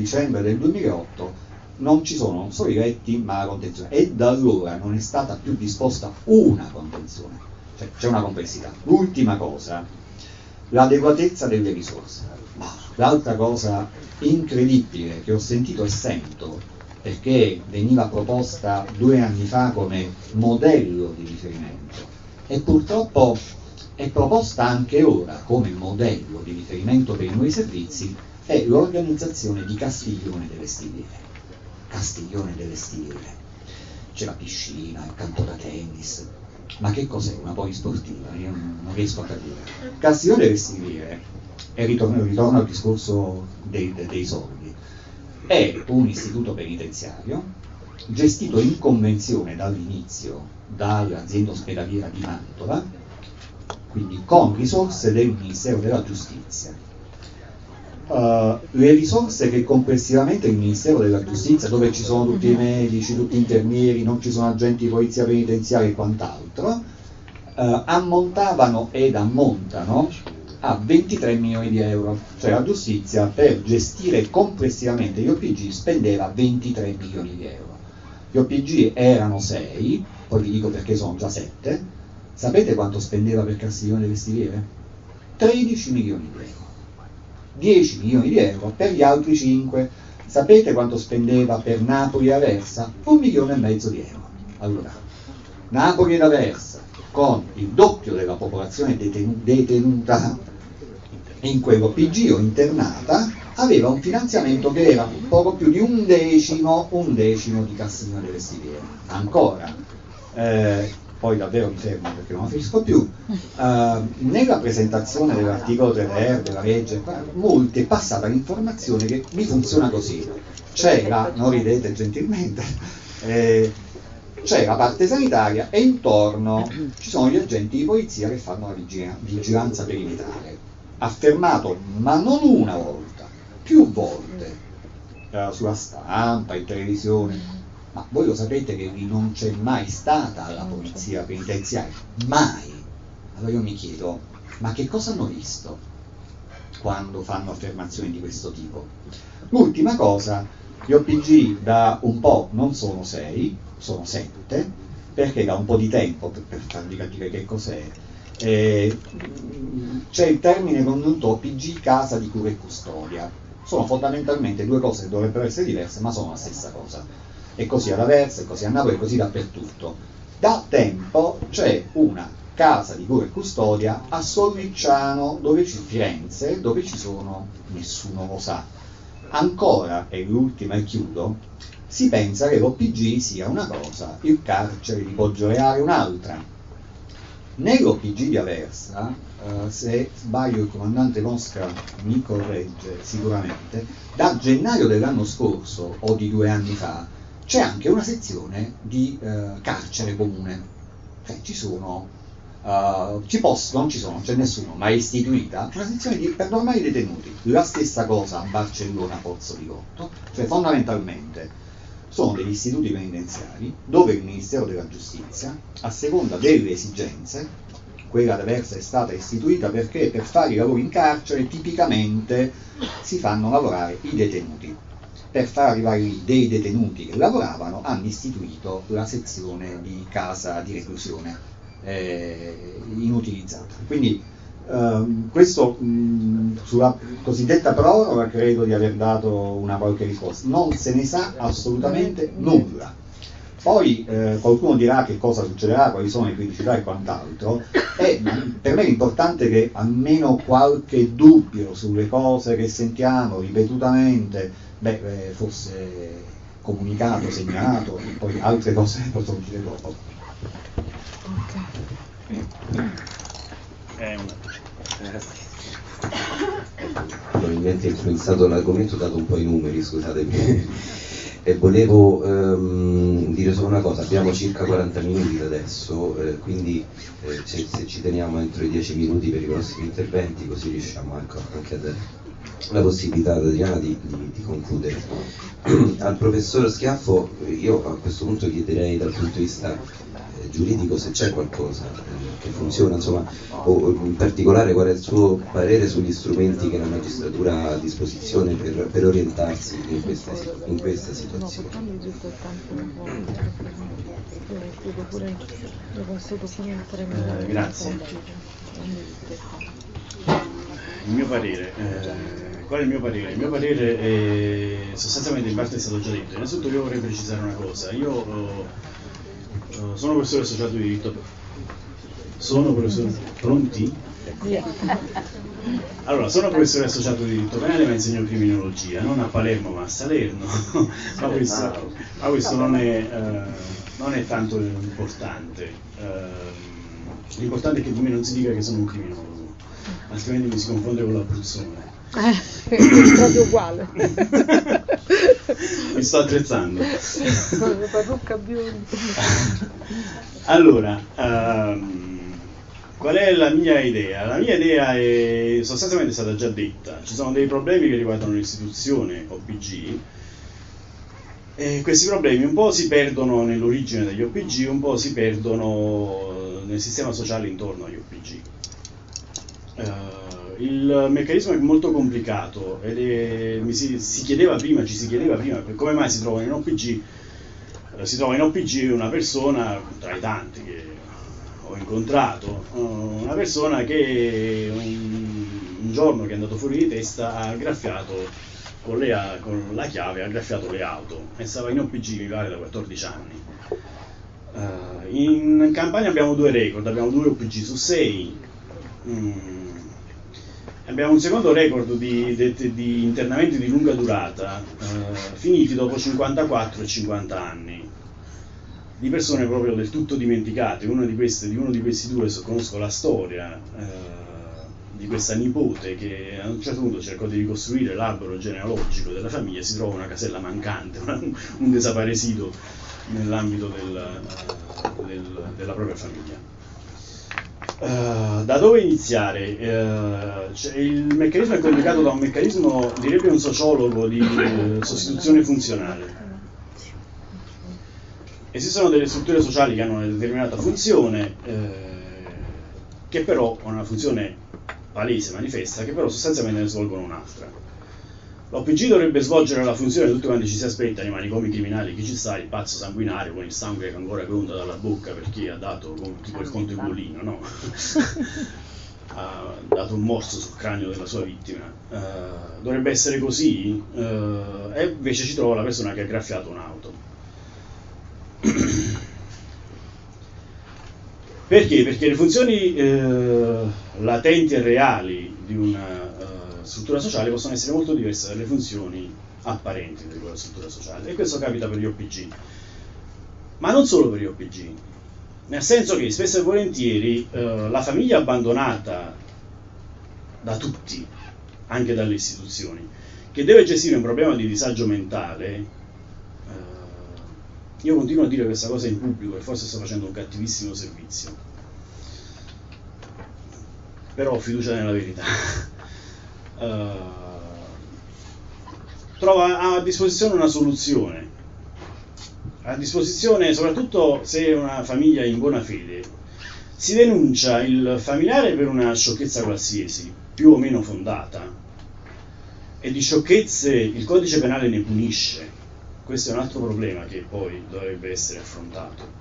non ci sono non solo i letti ma la contenzione, e da allora non è stata più disposta una contenzione, cioè c'è una complessità. L'ultima cosa, l'adeguatezza delle risorse. L'altra cosa incredibile che ho sentito e sento, perché veniva proposta 2 anni fa come modello di riferimento e purtroppo è proposta anche ora come modello di riferimento per i nuovi servizi, è l'organizzazione di Castiglione delle Stiviere. Castiglione delle Stiviere, c'è la piscina, il campo da tennis, ma che cos'è una polisportiva? Io non riesco a capire. Castiglione delle Stiviere, e ritorno al discorso dei soldi, è un istituto penitenziario gestito in convenzione dall'inizio dall'azienda ospedaliera di Mantova, quindi con risorse del Ministero della Giustizia. Le risorse che complessivamente il Ministero della Giustizia, dove ci sono tutti i medici, tutti gli infermieri, non ci sono agenti di polizia penitenziaria e quant'altro, ammontavano ed ammontano a 23 milioni di euro, cioè la giustizia per gestire complessivamente gli OPG spendeva 23 milioni di euro. Gli OPG erano 6, poi vi dico perché sono già 7. Sapete quanto spendeva per Castiglione delle Stiviere? 13 milioni di euro. 10 milioni di euro per gli altri 5. Sapete quanto spendeva per Napoli e Aversa? 1,5 milioni di euro. Allora, Napoli e Aversa, con il doppio della popolazione detenuta in quell'OPG o internata, aveva un finanziamento che era poco più di un decimo di Castiglione delle Stiviere. Ancora, poi davvero mi fermo perché non la finisco più, nella presentazione dell'articolo 3 della legge molte è passata l'informazione che mi funziona così: c'è la, non ridete gentilmente, c'è la parte sanitaria e intorno ci sono gli agenti di polizia che fanno la vigilanza perimetrale. Affermato, ma non una volta, più volte, sulla stampa, in televisione. Ma voi lo sapete che lì non c'è mai stata la polizia penitenziaria? Mai! Allora io mi chiedo, ma che cosa hanno visto quando fanno affermazioni di questo tipo? L'ultima cosa, gli OPG da un po' non sono 6, sono 7, perché da un po' di tempo, per farvi capire che cos'è, c'è il termine congiunto OPG casa di cura e custodia. Sono fondamentalmente due cose che dovrebbero essere diverse, ma sono la stessa cosa. E così ad Aversa, e così a Napoli, e così dappertutto. Da tempo c'è una casa di cura e custodia a Sollicciano, Firenze, dove ci sono, nessuno lo sa. Ancora, e l'ultima e chiudo, si pensa che l'OPG sia una cosa, il carcere di Poggioreale un'altra. Nell'OPG di Aversa, se sbaglio il comandante Mosca mi corregge sicuramente, da gennaio dell'anno scorso o di 2 anni fa c'è anche una sezione di carcere comune. Cioè non c'è nessuno, ma è istituita una sezione per normali detenuti. La stessa cosa a Barcellona Pozzo di Gotto, cioè fondamentalmente sono degli istituti penitenziari dove il Ministero della Giustizia, a seconda delle esigenze, quella ad Aversa è stata istituita perché per fare i lavori in carcere tipicamente si fanno lavorare i detenuti. Per far arrivare lì dei detenuti che lavoravano hanno istituito la sezione di casa di reclusione inutilizzata. Quindi questo sulla cosiddetta proroga credo di aver dato una qualche risposta. Non se ne sa assolutamente nulla. Poi qualcuno dirà che cosa succederà, quali sono le criticità e quant'altro, e per me è importante che almeno qualche dubbio sulle cose che sentiamo ripetutamente fosse comunicato, segnalato, e poi altre cose le posso dire dopo. Probabilmente ho influenzato l'argomento, ho dato un po' i numeri, scusatemi, e volevo dire solo una cosa: abbiamo circa 40 minuti da adesso, quindi se ci teniamo entro i 10 minuti per i prossimi interventi, così riusciamo anche a dare la possibilità ad Adriana di concludere. Al professor Schiaffo io a questo punto chiederei dal punto di vista giuridico se c'è qualcosa che funziona, insomma, o in particolare qual è il suo parere sugli strumenti che la magistratura ha a disposizione per orientarsi in questa situazione. Grazie. Il mio parere, qual è il mio parere? Il mio parere è, sostanzialmente in parte è stato già detto. Innanzitutto io vorrei precisare una cosa: io sono professore associato di diritto. Sono professore. Pronti? Allora, sono professore associato di diritto penale, ma insegno criminologia, non a Palermo ma a Salerno. ma questo non è tanto importante. L'importante è che di me non si dica che sono un criminologo, altrimenti mi si confonde con l'Abruzzone. È proprio uguale. Mi sto attrezzando. Parrucca bionda. Allora, Qual è la mia idea? La mia idea è sostanzialmente stata già detta. Ci sono dei problemi che riguardano l'istituzione OPG e questi problemi un po' si perdono nell'origine degli OPG, un po' si perdono nel sistema sociale intorno agli OPG. Il meccanismo è molto complicato ed ci si chiedeva prima come mai si trova in OPG. Si trova in OPG una persona tra i tanti che ho incontrato, una persona che un giorno che è andato fuori di testa ha graffiato con la chiave, ha graffiato le auto e stava in OPG mi pare da 14 anni. In Campania abbiamo 2 record, abbiamo 2 OPG su 6. Abbiamo un secondo record di internamenti di lunga durata finiti dopo 54 e 50 anni, di persone proprio del tutto dimenticate. Di uno di questi 2 conosco la storia di questa nipote che a un certo punto cercò di ricostruire l'albero genealogico della famiglia e si trova una casella mancante, un desaparecido nell'ambito della propria famiglia. Da dove iniziare? Il meccanismo è complicato da un meccanismo, direbbe un sociologo, di sostituzione funzionale. Esistono delle strutture sociali che hanno una determinata funzione, che però hanno una funzione palese, manifesta, che però sostanzialmente ne svolgono un'altra. L'OPG dovrebbe svolgere la funzione che tutti quanti ci si aspetta nei manicomi criminali, chi ci sta, il pazzo sanguinario con il sangue che ancora gronda dalla bocca perché ha dato tipo il conte Ugolino, no? Ha dato un morso sul cranio della sua vittima. Dovrebbe essere così, e invece ci trova la persona che ha graffiato un'auto. Perché? Perché le funzioni latenti e reali di una struttura sociale possono essere molto diverse dalle funzioni apparenti di quella struttura sociale, e questo capita per gli OPG, ma non solo per gli OPG, nel senso che spesso e volentieri la famiglia abbandonata da tutti, anche dalle istituzioni, che deve gestire un problema di disagio mentale. Io continuo a dire questa cosa in pubblico e forse sto facendo un cattivissimo servizio, però ho fiducia nella verità. Trova a disposizione una soluzione, a disposizione soprattutto se è una famiglia in buona fede. Si denuncia il familiare per una sciocchezza qualsiasi, più o meno fondata, e di sciocchezze il codice penale ne punisce. Questo è un altro problema che poi dovrebbe essere affrontato.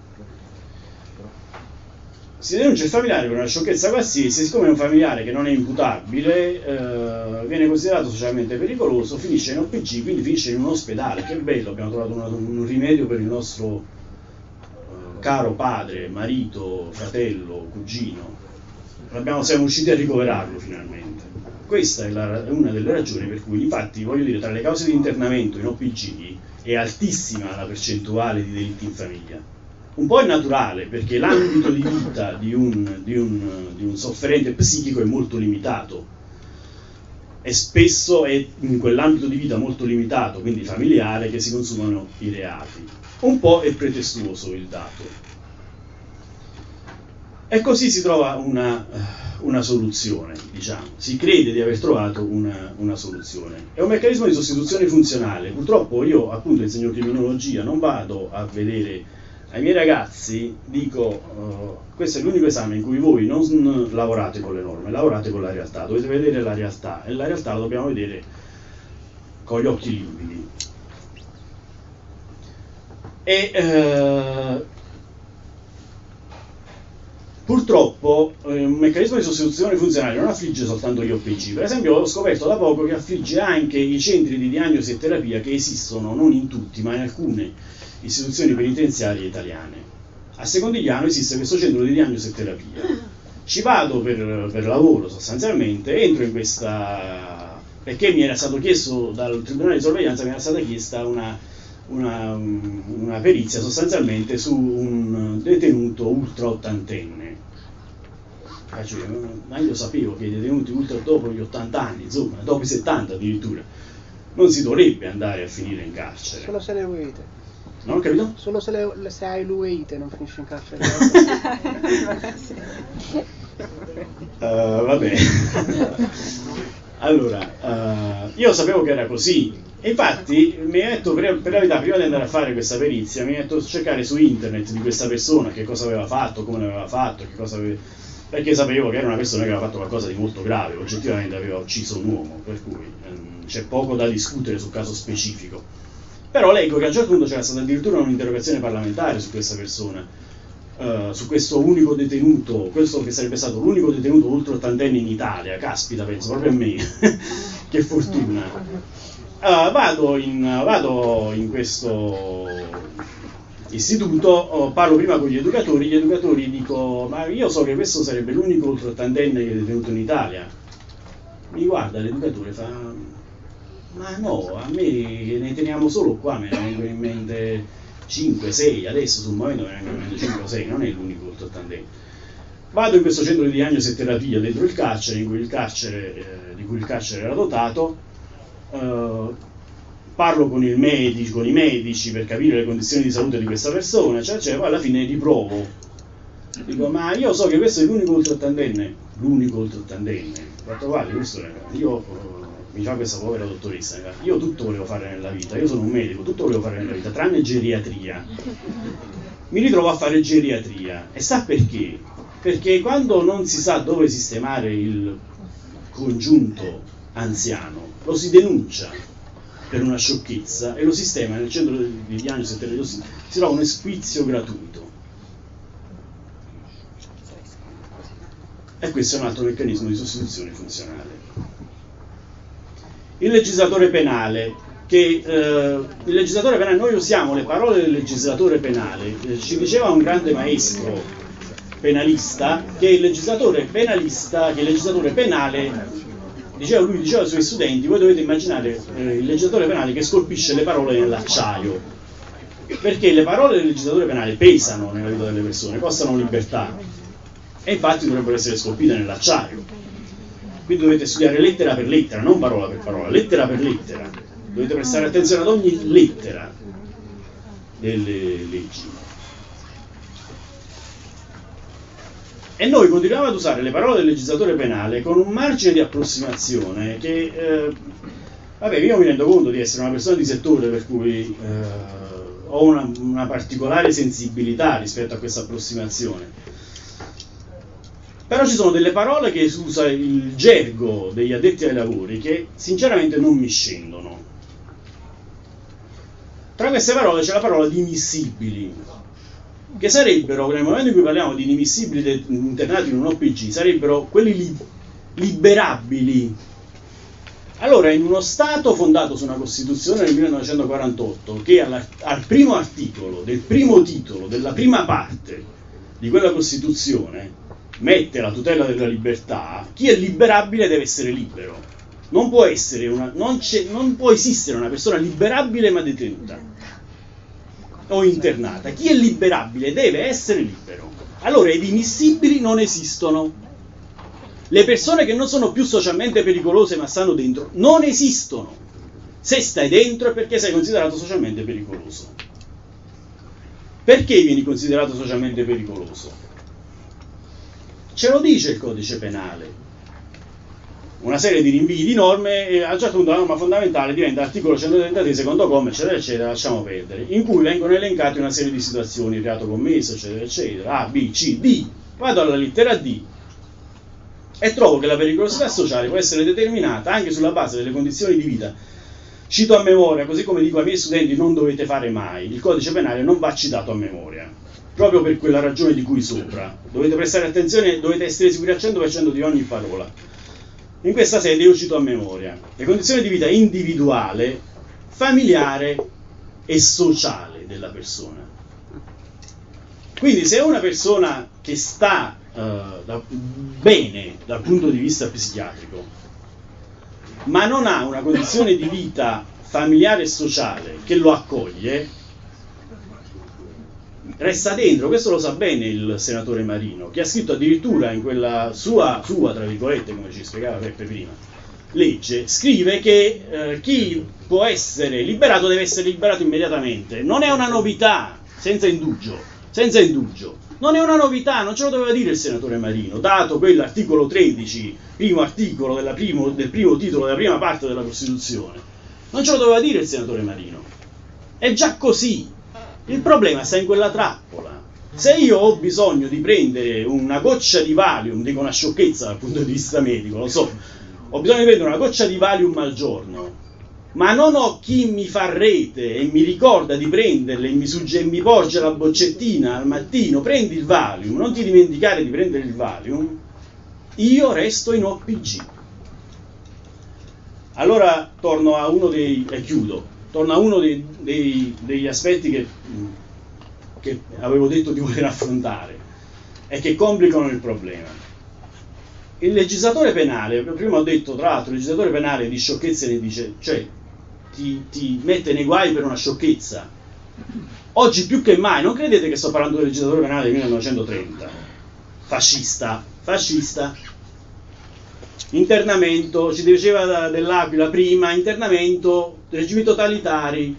Si denuncia il familiare per una sciocchezza qualsiasi, siccome è un familiare che non è imputabile, viene considerato socialmente pericoloso, finisce in OPG, quindi finisce in un ospedale. Che bello, abbiamo trovato un rimedio per il nostro caro padre, marito, fratello, cugino. Siamo riusciti a ricoverarlo finalmente. Questa è una delle ragioni per cui, infatti, voglio dire, tra le cause di internamento in OPG è altissima la percentuale di delitti in famiglia. Un po' è naturale, perché l'ambito di vita di un sofferente psichico è molto limitato, e spesso è in quell'ambito di vita molto limitato, quindi familiare, che si consumano i reati. Un po' è pretestuoso il dato. E così si trova una soluzione, diciamo. Si crede di aver trovato una soluzione. È un meccanismo di sostituzione funzionale. Purtroppo io, appunto, insegno criminologia, non vado a vedere. Ai miei ragazzi dico, questo è l'unico esame in cui voi non lavorate con le norme, lavorate con la realtà, dovete vedere la realtà, e la realtà la dobbiamo vedere con gli occhi limpidi. E purtroppo un meccanismo di sostituzione funzionale non affligge soltanto gli OPG. Per esempio, ho scoperto da poco che affligge anche i centri di diagnosi e terapia che esistono non in tutti, ma in alcune istituzioni penitenziarie italiane. A Secondigliano esiste questo centro di diagnosi e terapia. Ci vado per lavoro sostanzialmente, entro in questa, perché mi era stato chiesto dal tribunale di sorveglianza, mi era stata chiesta una perizia sostanzialmente su un detenuto ultra ottantenne. Ma io sapevo che i detenuti ultra dopo gli 80 anni, insomma, dopo i 70 addirittura, non si dovrebbe andare a finire in carcere. Solo se le uite. Non ho capito? Solo se hai l'UEITE non finisci in carcere. Va bene. Allora, io sapevo che era così, e infatti mi ha detto, per la verità, prima di andare a fare questa perizia, mi ha detto cercare su internet di questa persona, che cosa aveva fatto, come l'aveva fatto, perché sapevo che era una persona che aveva fatto qualcosa di molto grave, oggettivamente aveva ucciso un uomo, per cui c'è poco da discutere sul caso specifico. Però leggo che a un certo punto c'era stata addirittura un'interrogazione parlamentare su questa persona, su questo unico detenuto, questo che sarebbe stato l'unico detenuto ultra ottantenne in Italia. Caspita, penso proprio a me. Che fortuna. Vado in questo istituto, parlo prima con gli educatori dico: ma io so che questo sarebbe l'unico ultra ottantenne che è detenuto in Italia. Mi guarda l'educatore e fa: ma no, a me ne teniamo solo qua, me ne vengono in mente 5, 6, adesso sul momento me ne vengono in mente 5 o 6, non è l'unico ultra ottantenne. Vado in questo centro di diagnosi e terapia dentro il carcere, di cui il carcere era dotato. Parlo con i medici per capire le condizioni di salute di questa persona, poi alla fine riprovo. Dico: ma io so che questo è l'unico ultra ottantenne. Guarda, questo mi fa questa povera dottoressa, io tutto volevo fare nella vita, io sono un medico, tutto volevo fare nella vita, tranne geriatria. Mi ritrovo a fare geriatria, e sa perché? Perché quando non si sa dove sistemare il congiunto anziano, lo si denuncia per una sciocchezza e lo sistema nel centro di diagnosi e terapia, si trova un esquizio gratuito. E questo è un altro meccanismo di sostituzione funzionale. Il legislatore penale, noi usiamo le parole del legislatore penale, ci diceva un grande maestro penalista che il legislatore penale, lui diceva ai suoi studenti: voi dovete immaginare il legislatore penale che scolpisce le parole nell'acciaio, perché le parole del legislatore penale pesano nella vita delle persone, costano libertà, e infatti dovrebbero essere scolpite nell'acciaio. Quindi dovete studiare lettera per lettera, non parola per parola, lettera per lettera. Dovete prestare attenzione ad ogni lettera delle leggi. E noi continuiamo ad usare le parole del legislatore penale con un margine di approssimazione che, io mi rendo conto di essere una persona di settore, per cui ho una particolare sensibilità rispetto a questa approssimazione. Però ci sono delle parole che usa il gergo degli addetti ai lavori che sinceramente non mi scendono. Tra queste parole c'è la parola dimissibili, che sarebbero, nel momento in cui parliamo di dimissibili internati in un OPG, sarebbero quelli liberabili. Allora, in uno Stato fondato su una Costituzione del 1948, che al primo articolo, del primo titolo, della prima parte di quella Costituzione, mette la tutela della libertà, chi è liberabile deve essere libero. Non può esistere una persona liberabile ma detenuta o internata. Chi è liberabile deve essere libero. Allora i dimissibili non esistono. Le persone che non sono più socialmente pericolose ma stanno dentro non esistono. Se stai dentro è perché sei considerato socialmente pericoloso. Perché vieni considerato socialmente pericoloso? Ce lo dice il codice penale. Una serie di rinvii di norme, e a un certo punto la norma fondamentale diventa articolo 133 secondo comma, eccetera, eccetera, lasciamo perdere, in cui vengono elencate una serie di situazioni: reato commesso, eccetera, eccetera, A, B, C, D. Vado alla lettera D e trovo che la pericolosità sociale può essere determinata anche sulla base delle condizioni di vita. Cito a memoria, così come dico ai miei studenti: non dovete fare mai, il codice penale non va citato a memoria, proprio per quella ragione di cui sopra. Dovete prestare attenzione, dovete essere sicuri al 100% di ogni parola. In questa sede io cito a memoria le condizioni di vita individuale, familiare e sociale della persona. Quindi se è una persona che sta bene dal punto di vista psichiatrico, ma non ha una condizione di vita familiare e sociale che lo accoglie, resta dentro. Questo lo sa bene il senatore Marino, che ha scritto addirittura in quella sua tra virgolette, come ci spiegava Peppe prima, legge, scrive che chi può essere liberato deve essere liberato immediatamente. Non è una novità, senza indugio. Non è una novità, non ce lo doveva dire il senatore Marino, dato quell'articolo 13, primo articolo del primo titolo della prima parte della Costituzione. Non ce lo doveva dire il senatore Marino. È già così. Il problema sta in quella trappola. Se io ho bisogno di prendere una goccia di Valium, dico una sciocchezza dal punto di vista medico, lo so, ho bisogno di prendere una goccia di Valium al giorno, ma non ho chi mi fa rete e mi ricorda di prenderle e mi porge la boccettina al mattino, prendi il Valium, non ti dimenticare di prendere il Valium, io resto in OPG. Allora torno a uno degli aspetti che avevo detto di voler affrontare e che complicano il problema. Il legislatore penale, prima ho detto tra l'altro, il legislatore penale di sciocchezze ne dice, cioè ti mette nei guai per una sciocchezza. Oggi più che mai, non credete che sto parlando del legislatore penale del 1930, fascista, internamento, ci diceva dell'Aquila prima, internamento, regimi totalitari.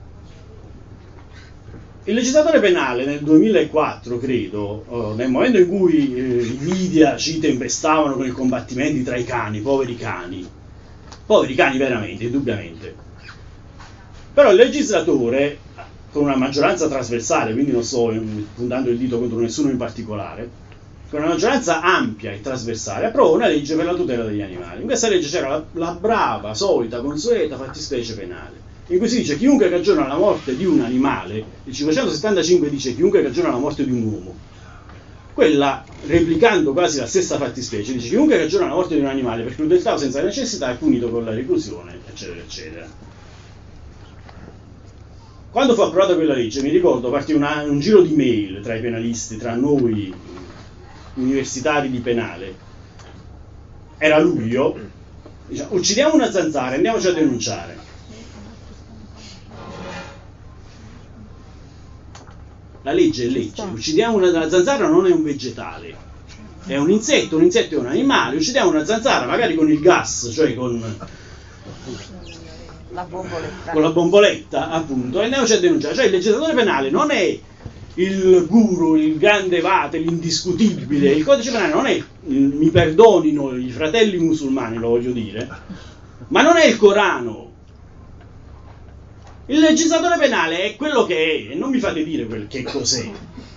Il legislatore penale nel 2004, credo, nel momento in cui i media ci tempestavano con i combattimenti tra i cani, poveri cani veramente, indubbiamente, però il legislatore, con una maggioranza trasversale, quindi non sto puntando il dito contro nessuno in particolare, con una maggioranza ampia e trasversale, approvò una legge per la tutela degli animali. In questa legge c'era la brava, solita, consueta fattispecie penale, in cui si dice chiunque cagiona la morte di un animale, il 575 dice chiunque cagiona la morte di un uomo, quella, replicando quasi la stessa fattispecie, dice chiunque cagiona la morte di un animale per crudeltà o senza necessità è punito con la reclusione, eccetera, eccetera. Quando fu approvata quella legge, mi ricordo, partì un giro di mail tra i penalisti, tra noi universitari di penale, era luglio, diciamo, uccidiamo una zanzara, andiamoci a denunciare. La legge è legge, uccidiamo una zanzara, non è un vegetale, è un insetto è un animale, uccidiamo una zanzara magari con il gas, cioè con la bomboletta, appunto, e andiamoci a denunciare. Cioè il legislatore penale non è il guru, il grande vate, l'indiscutibile, il codice penale non è, mi perdonino i fratelli musulmani, lo voglio dire, ma non è il Corano. Il legislatore penale è quello che è, e non mi fate dire che cos'è.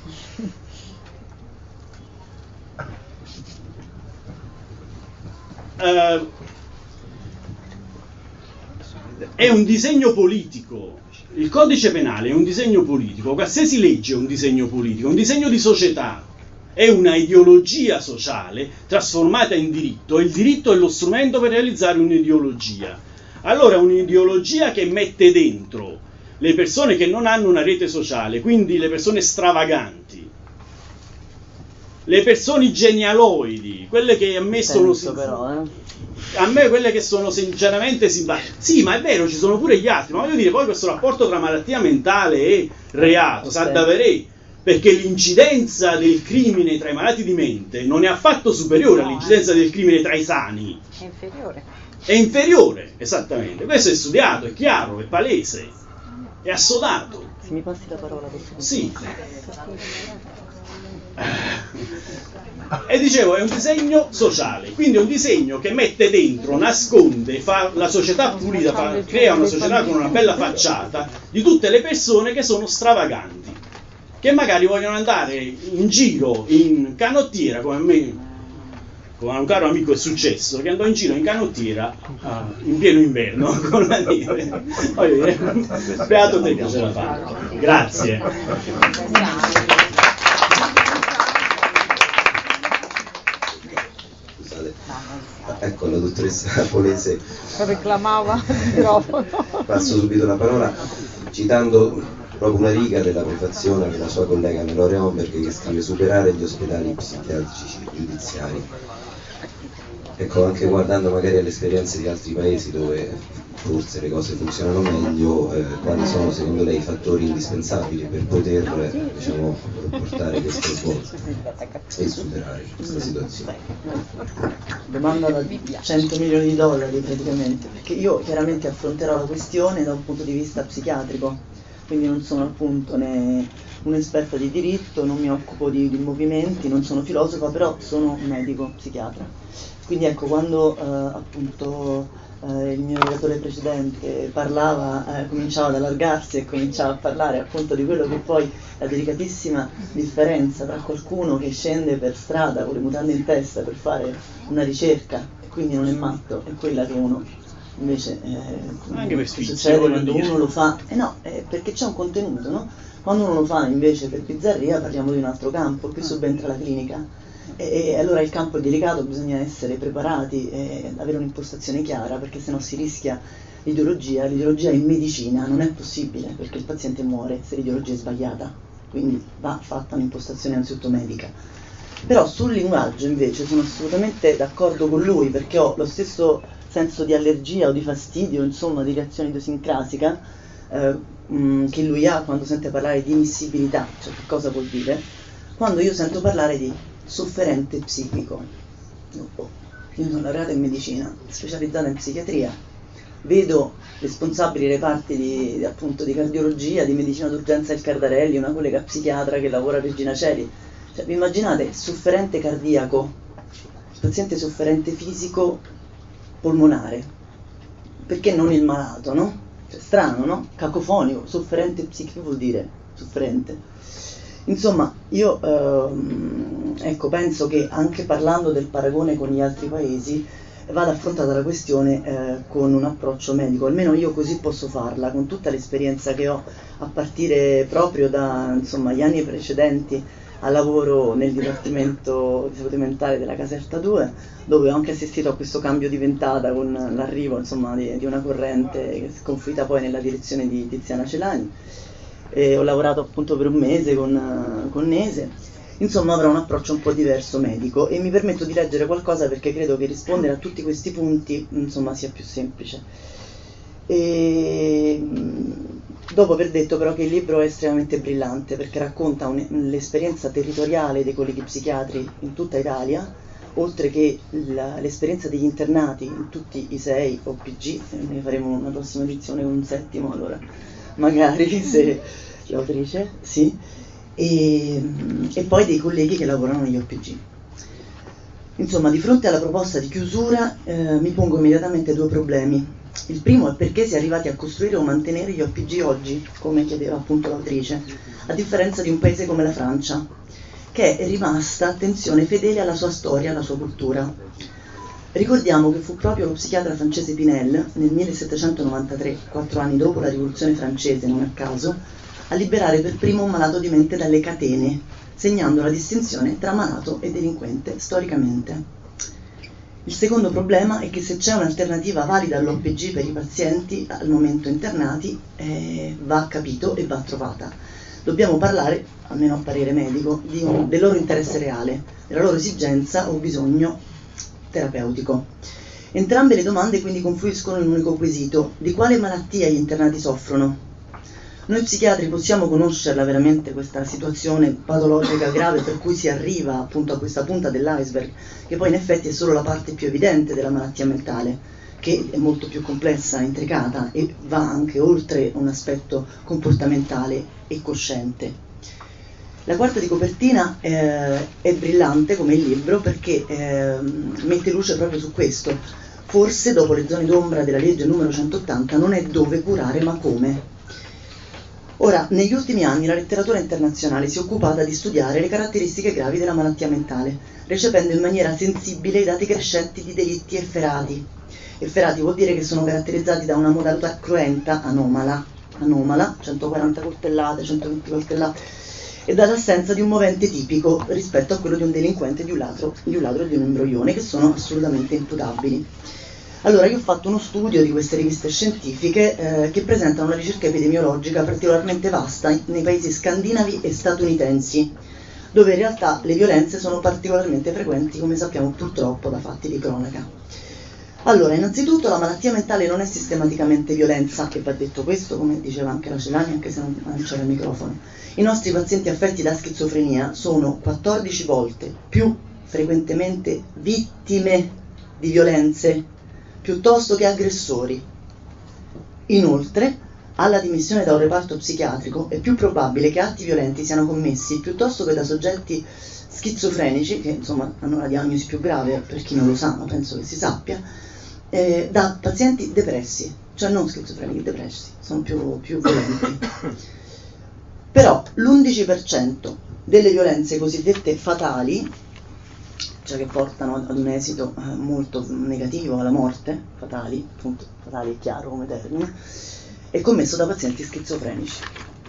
È un disegno politico. Il codice penale è un disegno politico, qualsiasi legge è un disegno politico, un disegno di società, è una ideologia sociale trasformata in diritto, e il diritto è lo strumento per realizzare un'ideologia. Allora un'ideologia che mette dentro le persone che non hanno una rete sociale, quindi le persone stravaganti, le persone genealoidi, quelle che a me sono a me quelle che sono sinceramente simpatiche. Sì, ma è vero, ci sono pure gli altri, ma voglio dire, poi questo rapporto tra malattia mentale e reato, sa davvero, perché l'incidenza del crimine tra i malati di mente non è affatto superiore all'incidenza del crimine tra i sani. È inferiore. È inferiore, esattamente. Questo è studiato, è chiaro, è palese, è assodato. Se mi passi la parola, per favore. Sì. E dicevo, è un disegno sociale, quindi è un disegno che mette dentro, nasconde, fa la società pulita, crea una società con una bella facciata di tutte le persone che sono stravaganti, che magari vogliono andare in giro in canottiera, come a me, come a un caro amico è successo, che andò in giro in canottiera in pieno inverno con la neve. Beato te che ce l'ha fatto. Grazie. Ecco, la dottoressa Polese reclamava il microfono. Passo subito la parola citando proprio una riga della prefazione della sua collega Meloria Homberg, che scrive: superare gli ospedali psichiatrici giudiziari. Ecco, anche guardando magari alle esperienze di altri paesi dove forse le cose funzionano meglio, quali sono secondo lei i fattori indispensabili per poter, diciamo, portare queste svolte e superare questa situazione? Domanda da 100 milioni di dollari praticamente, perché io chiaramente affronterò la questione da un punto di vista psichiatrico, quindi non sono appunto né un'esperta di diritto, non mi occupo di movimenti, non sono filosofa, però sono un medico psichiatra. Quindi ecco, quando appunto il mio relatore precedente parlava, cominciava ad allargarsi e cominciava a parlare appunto di quello che poi la delicatissima differenza tra qualcuno che scende per strada con le mutande in testa per fare una ricerca e quindi non è matto, è quella che uno invece anche per succede quando uno lo fa, perché c'è un contenuto, no? Quando uno lo fa invece per bizzarria parliamo di un altro campo, qui subentra la clinica e allora il campo è delicato, bisogna essere preparati e avere un'impostazione chiara, perché sennò si rischia l'ideologia in medicina non è possibile perché il paziente muore se l'ideologia è sbagliata, quindi va fatta un'impostazione anzitutto medica. Però sul linguaggio invece sono assolutamente d'accordo con lui, perché ho lo stesso senso di allergia o di fastidio, insomma di reazione idiosincrasica che lui ha quando sente parlare di missibilità, cioè che cosa vuol dire, quando io sento parlare di sofferente psichico. Io sono laureata in medicina, specializzata in psichiatria, vedo responsabili reparti appunto di cardiologia, di medicina d'urgenza del Cardarelli, una collega psichiatra che lavora a Regina Coeli. Cioè, vi immaginate sofferente cardiaco, il paziente sofferente fisico polmonare, perché non il malato, no? Cioè, strano, no? Cacofonico, sofferente psichico vuol dire sofferente. Insomma, io ecco, penso che anche parlando del paragone con gli altri paesi vada affrontata la questione con un approccio medico, almeno io così posso farla, con tutta l'esperienza che ho a partire proprio da insomma, gli anni precedenti al lavoro nel Dipartimento di Salute Mentale della Caserta 2, dove ho anche assistito a questo cambio di ventata con l'arrivo insomma, di una corrente che si è confluita poi nella direzione di Tiziana Celani. Ho lavorato appunto per un mese con Nese, insomma avrò un approccio un po' diverso medico e mi permetto di leggere qualcosa perché credo che rispondere a tutti questi punti insomma sia più semplice. E dopo aver detto però che il libro è estremamente brillante perché racconta l'esperienza territoriale dei colleghi psichiatri in tutta Italia, oltre che l'esperienza degli internati in tutti i 6 OPG, ne faremo una prossima edizione con un 7º, allora magari se l'autrice, sì, e poi dei colleghi che lavorano negli OPG. Insomma, di fronte alla proposta di chiusura mi pongo immediatamente 2 problemi. Il primo è perché si è arrivati a costruire o mantenere gli OPG oggi, come chiedeva appunto l'autrice, a differenza di un paese come la Francia, che è rimasta, attenzione, fedele alla sua storia, alla sua cultura. Ricordiamo che fu proprio lo psichiatra francese Pinel, nel 1793, 4 anni dopo la rivoluzione francese, non a caso, a liberare per primo un malato di mente dalle catene, segnando la distinzione tra malato e delinquente storicamente. Il secondo problema è che se c'è un'alternativa valida all'OPG per i pazienti al momento internati, va capito e va trovata. Dobbiamo parlare, almeno a parere medico, del loro interesse reale, della loro esigenza o bisogno terapeutico. Entrambe le domande quindi confluiscono in un unico quesito: di quale malattia gli internati soffrono? Noi psichiatri possiamo conoscerla veramente questa situazione patologica grave per cui si arriva appunto a questa punta dell'iceberg, che poi in effetti è solo la parte più evidente della malattia mentale, che è molto più complessa, intricata e va anche oltre un aspetto comportamentale e cosciente. La quarta di copertina è brillante come il libro perché mette luce proprio su questo. Forse dopo le zone d'ombra della legge numero 180 non è dove curare ma come. Ora, negli ultimi anni la letteratura internazionale si è occupata di studiare le caratteristiche gravi della malattia mentale, recependo in maniera sensibile i dati crescenti di delitti efferati. Efferati vuol dire che sono caratterizzati da una modalità cruenta anomala, 140 coltellate, 120 coltellate, e dall'assenza di un movente tipico rispetto a quello di un delinquente, di un ladro e di un imbroglione, che sono assolutamente imputabili. Allora, io ho fatto uno studio di queste riviste scientifiche che presentano una ricerca epidemiologica particolarmente vasta nei paesi scandinavi e statunitensi, dove in realtà le violenze sono particolarmente frequenti, come sappiamo purtroppo da fatti di cronaca. Allora, innanzitutto la malattia mentale non è sistematicamente violenza, e va detto questo, come diceva anche la Celani, anche se non c'era il microfono. I nostri pazienti affetti da schizofrenia sono 14 volte più frequentemente vittime di violenze piuttosto che aggressori. Inoltre, alla dimissione da un reparto psichiatrico, è più probabile che atti violenti siano commessi piuttosto che da soggetti schizofrenici, che insomma hanno la diagnosi più grave, per chi non lo sa, ma penso che si sappia, da pazienti depressi, cioè non schizofrenici, depressi, sono più violenti. Però l'11% delle violenze cosiddette fatali, cioè che portano ad un esito molto negativo, alla morte, fatali, appunto, fatali è chiaro come termine, è commesso da pazienti schizofrenici.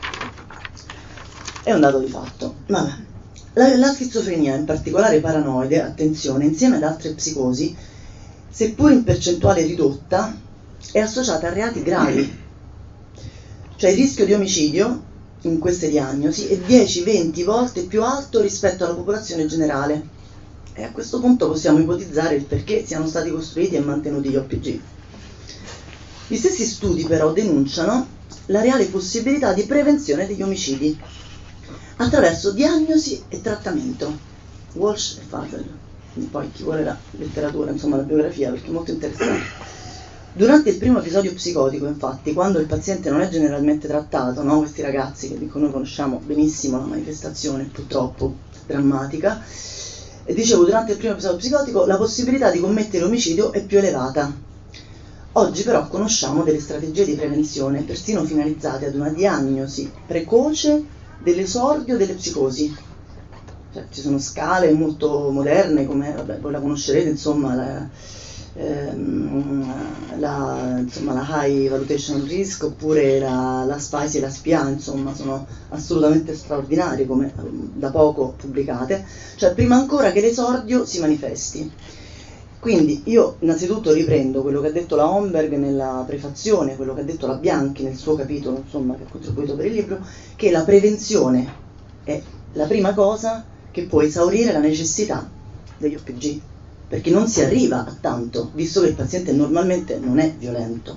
È un dato di fatto. Vabbè. La schizofrenia, in particolare paranoide, attenzione, insieme ad altre psicosi, seppur in percentuale ridotta, è associata a reati gravi. Cioè il rischio di omicidio in queste diagnosi è 10-20 volte più alto rispetto alla popolazione generale. E a questo punto possiamo ipotizzare il perché siano stati costruiti e mantenuti gli OPG. Gli stessi studi però denunciano la reale possibilità di prevenzione degli omicidi attraverso diagnosi e trattamento. Walsh e Fadel, poi chi vuole la letteratura, insomma la biografia, perché è molto interessante. Durante il primo episodio psicotico, infatti, quando il paziente non è generalmente trattato, no? Questi ragazzi che noi conosciamo benissimo la manifestazione purtroppo drammatica, e dicevo, durante il primo episodio psicotico la possibilità di commettere omicidio è più elevata. Oggi però conosciamo delle strategie di prevenzione persino finalizzate ad una diagnosi precoce dell'esordio delle psicosi. Cioè, ci sono scale molto moderne, come voi la conoscerete, insomma, la High Valuation Risk, oppure la SPICE e la SPIA, insomma, sono assolutamente straordinarie, come da poco pubblicate, cioè prima ancora che l'esordio si manifesti. Quindi io innanzitutto riprendo quello che ha detto la Homberg nella prefazione, quello che ha detto la Bianchi nel suo capitolo, insomma, che ha contribuito per il libro, che la prevenzione è la prima cosa che può esaurire la necessità degli OPG, perché non si arriva a tanto, visto che il paziente normalmente non è violento.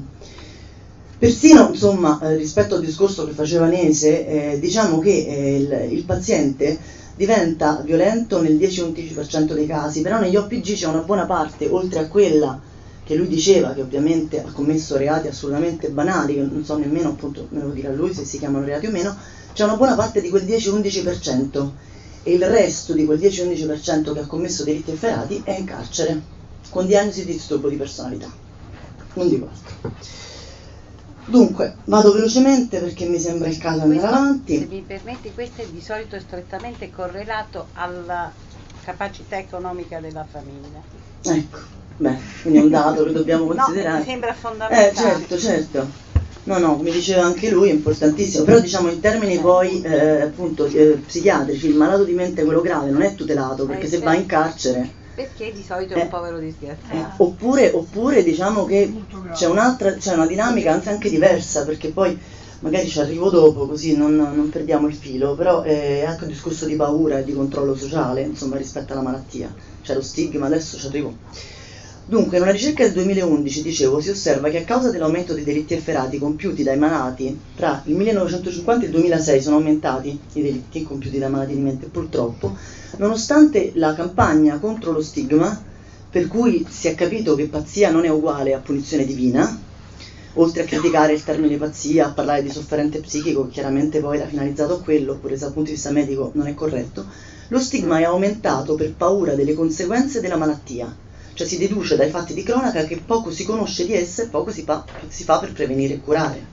Persino, insomma, rispetto al discorso che faceva Nese, diciamo che il paziente diventa violento nel 10-11% dei casi, però negli OPG c'è una buona parte, oltre a quella che lui diceva, che ovviamente ha commesso reati assolutamente banali, che non so nemmeno, appunto, me lo dirà lui se si chiamano reati o meno, c'è una buona parte di quel 10-11%, e il resto di quel 10-11% che ha commesso delitti efferati è in carcere, con diagnosi di disturbo di personalità. Non dico altro. Dunque, vado velocemente perché mi sembra il caso andare avanti. Se mi permetti, questo è di solito strettamente correlato alla capacità economica della famiglia. Ecco, beh, quindi è un dato che dobbiamo considerare. No, mi sembra fondamentale. Certo. No, come diceva anche lui, è importantissimo, però diciamo in termini poi appunto psichiatrici, il malato di mente, quello grave, non è tutelato, perché se va in carcere... Perché di solito è un povero disgraziato. Oppure diciamo che c'è una dinamica anche diversa, perché poi magari ci arrivo dopo, così non perdiamo il filo, però è anche un discorso di paura e di controllo sociale, insomma, rispetto alla malattia. C'è lo stigma, adesso ci arrivo. Dunque, in una ricerca del 2011, dicevo, si osserva che a causa dell'aumento dei delitti efferati compiuti dai malati, tra il 1950 e il 2006 sono aumentati i delitti compiuti dai malati di mente, purtroppo, nonostante la campagna contro lo stigma, per cui si è capito che pazzia non è uguale a punizione divina, oltre a criticare il termine pazzia, a parlare di sofferente psichico, che chiaramente poi era finalizzato a quello, pure se dal punto di vista medico non è corretto, lo stigma è aumentato per paura delle conseguenze della malattia. Cioè si deduce dai fatti di cronaca che poco si conosce di esse e poco si fa per prevenire e curare.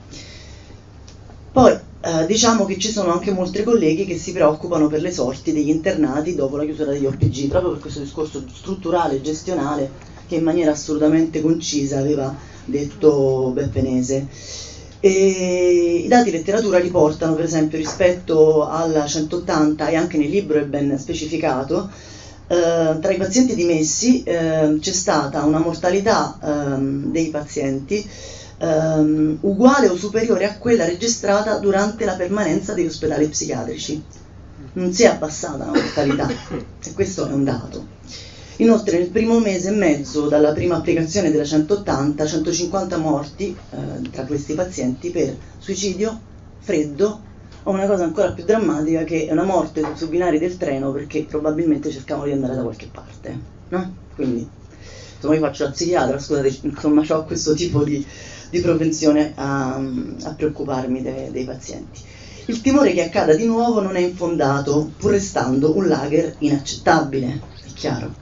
Poi diciamo che ci sono anche molti colleghi che si preoccupano per le sorti degli internati dopo la chiusura degli OPG, proprio per questo discorso strutturale e gestionale che in maniera assolutamente concisa aveva detto Beppe Nese. E i dati letteratura riportano, per esempio, rispetto alla 180, e anche nel libro è ben specificato, tra i pazienti dimessi c'è stata una mortalità dei pazienti uguale o superiore a quella registrata durante la permanenza degli ospedali psichiatrici. Non si è abbassata la mortalità, e questo è un dato. Inoltre nel primo mese e mezzo dalla prima applicazione della 180, 150 morti tra questi pazienti per suicidio, freddo, o una cosa ancora più drammatica, che è una morte sui binari del treno perché probabilmente cercavano di andare da qualche parte, no? Quindi insomma io faccio la psichiatra, scusate, insomma ho questo tipo di propensione a preoccuparmi dei pazienti. Il timore che accada di nuovo non è infondato, pur restando un lager inaccettabile, è chiaro.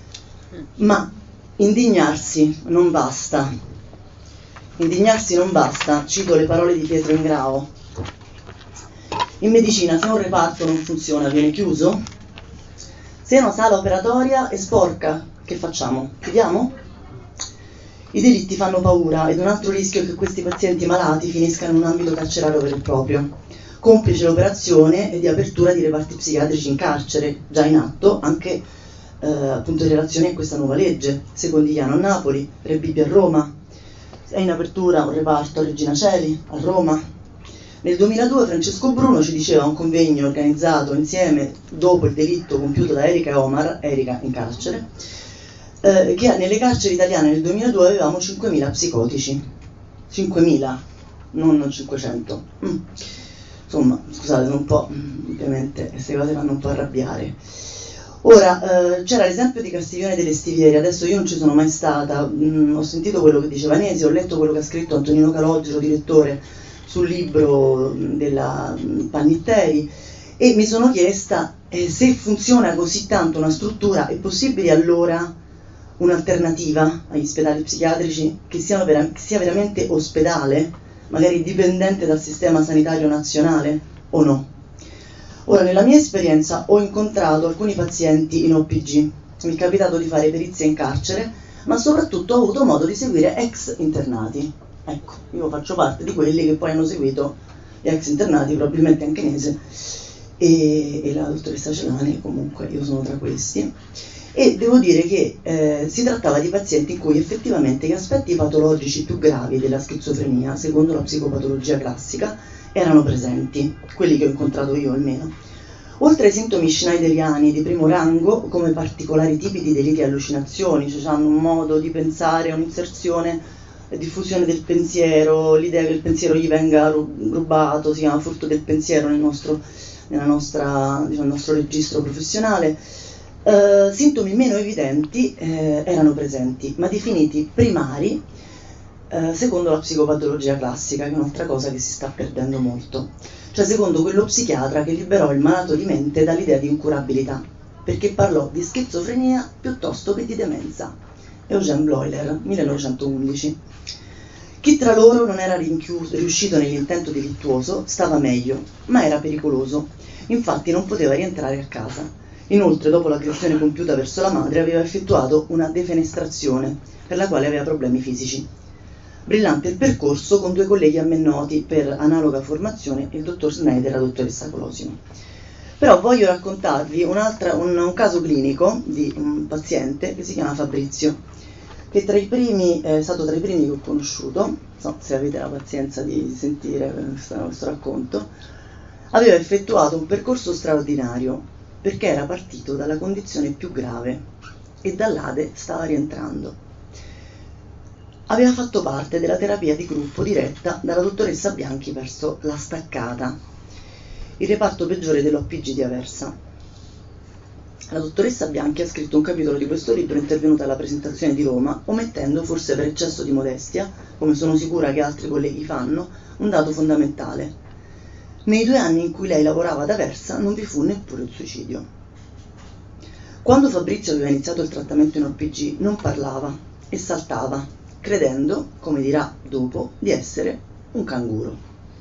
Ma indignarsi non basta. Indignarsi non basta, cito le parole di Pietro Ingrao. In medicina, se un reparto non funziona, viene chiuso? Se una sala operatoria è sporca, che facciamo? Chiudiamo? I delitti fanno paura ed un altro rischio è che questi pazienti malati finiscano in un ambito carcerario vero e proprio, complice l'operazione di apertura di reparti psichiatrici in carcere, già in atto anche appunto in relazione a questa nuova legge, Secondigliano a Napoli, Re Bibbia a Roma, è in apertura un reparto a Regina Coeli a Roma. Nel 2002 Francesco Bruno ci diceva a un convegno organizzato insieme dopo il delitto compiuto da Erika e Omar, Erika in carcere, che nelle carceri italiane nel 2002 avevamo 5.000 psicotici, 5.000, non 500. Insomma, scusate, un po', ovviamente queste cose fanno un po' arrabbiare. Ora, c'era l'esempio di Castiglione delle Stiviere, adesso io non ci sono mai stata, ho sentito quello che diceva Nesi, ho letto quello che ha scritto Antonino Calogero, direttore, sul libro della Pannitteri, e mi sono chiesta se funziona così tanto una struttura, è possibile allora un'alternativa agli ospedali psichiatrici che sia veramente ospedale, magari dipendente dal sistema sanitario nazionale o no? Ora, nella mia esperienza ho incontrato alcuni pazienti in OPG, mi è capitato di fare perizie in carcere, ma soprattutto ho avuto modo di seguire ex internati. Ecco, io faccio parte di quelli che poi hanno seguito gli ex internati, probabilmente anche Nese e la dottoressa Celani, comunque io sono tra questi. E devo dire che si trattava di pazienti in cui effettivamente gli aspetti patologici più gravi della schizofrenia, secondo la psicopatologia classica, erano presenti, quelli che ho incontrato io almeno. Oltre ai sintomi schneideriani di primo rango, come particolari tipi di deliri e allucinazioni, cioè hanno un modo di pensare, un'inserzione, diffusione del pensiero, l'idea che il pensiero gli venga rubato, si chiama furto del pensiero nel nostro registro professionale. Sintomi meno evidenti erano presenti, ma definiti primari secondo la psicopatologia classica, che è un'altra cosa che si sta perdendo molto, cioè secondo quello psichiatra che liberò il malato di mente dall'idea di incurabilità, perché parlò di schizofrenia piuttosto che di demenza. Eugène Bleuler, 1911. Chi tra loro non era riuscito nell'intento delittuoso stava meglio, ma era pericoloso, infatti non poteva rientrare a casa. Inoltre, dopo l'aggressione compiuta verso la madre, aveva effettuato una defenestrazione, per la quale aveva problemi fisici. Brillante il percorso con due colleghi a me noti per analoga formazione, il dottor Schneider e la dottoressa Colosimo. Però voglio raccontarvi un caso clinico di un paziente che si chiama Fabrizio, che è stato tra i primi che ho conosciuto, non so se avete la pazienza di sentire questo racconto. Aveva effettuato un percorso straordinario perché era partito dalla condizione più grave e dall'ADE stava rientrando. Aveva fatto parte della terapia di gruppo diretta dalla dottoressa Bianchi verso La Staccata, il reparto peggiore dell'OPG di Aversa. La dottoressa Bianchi ha scritto un capitolo di questo libro intervenuta alla presentazione di Roma, omettendo, forse per eccesso di modestia, come sono sicura che altri colleghi fanno, un dato fondamentale. Nei 2 anni in cui lei lavorava ad Aversa non vi fu neppure il suicidio. Quando Fabrizio aveva iniziato il trattamento in OPG non parlava e saltava, credendo, come dirà dopo, di essere un canguro.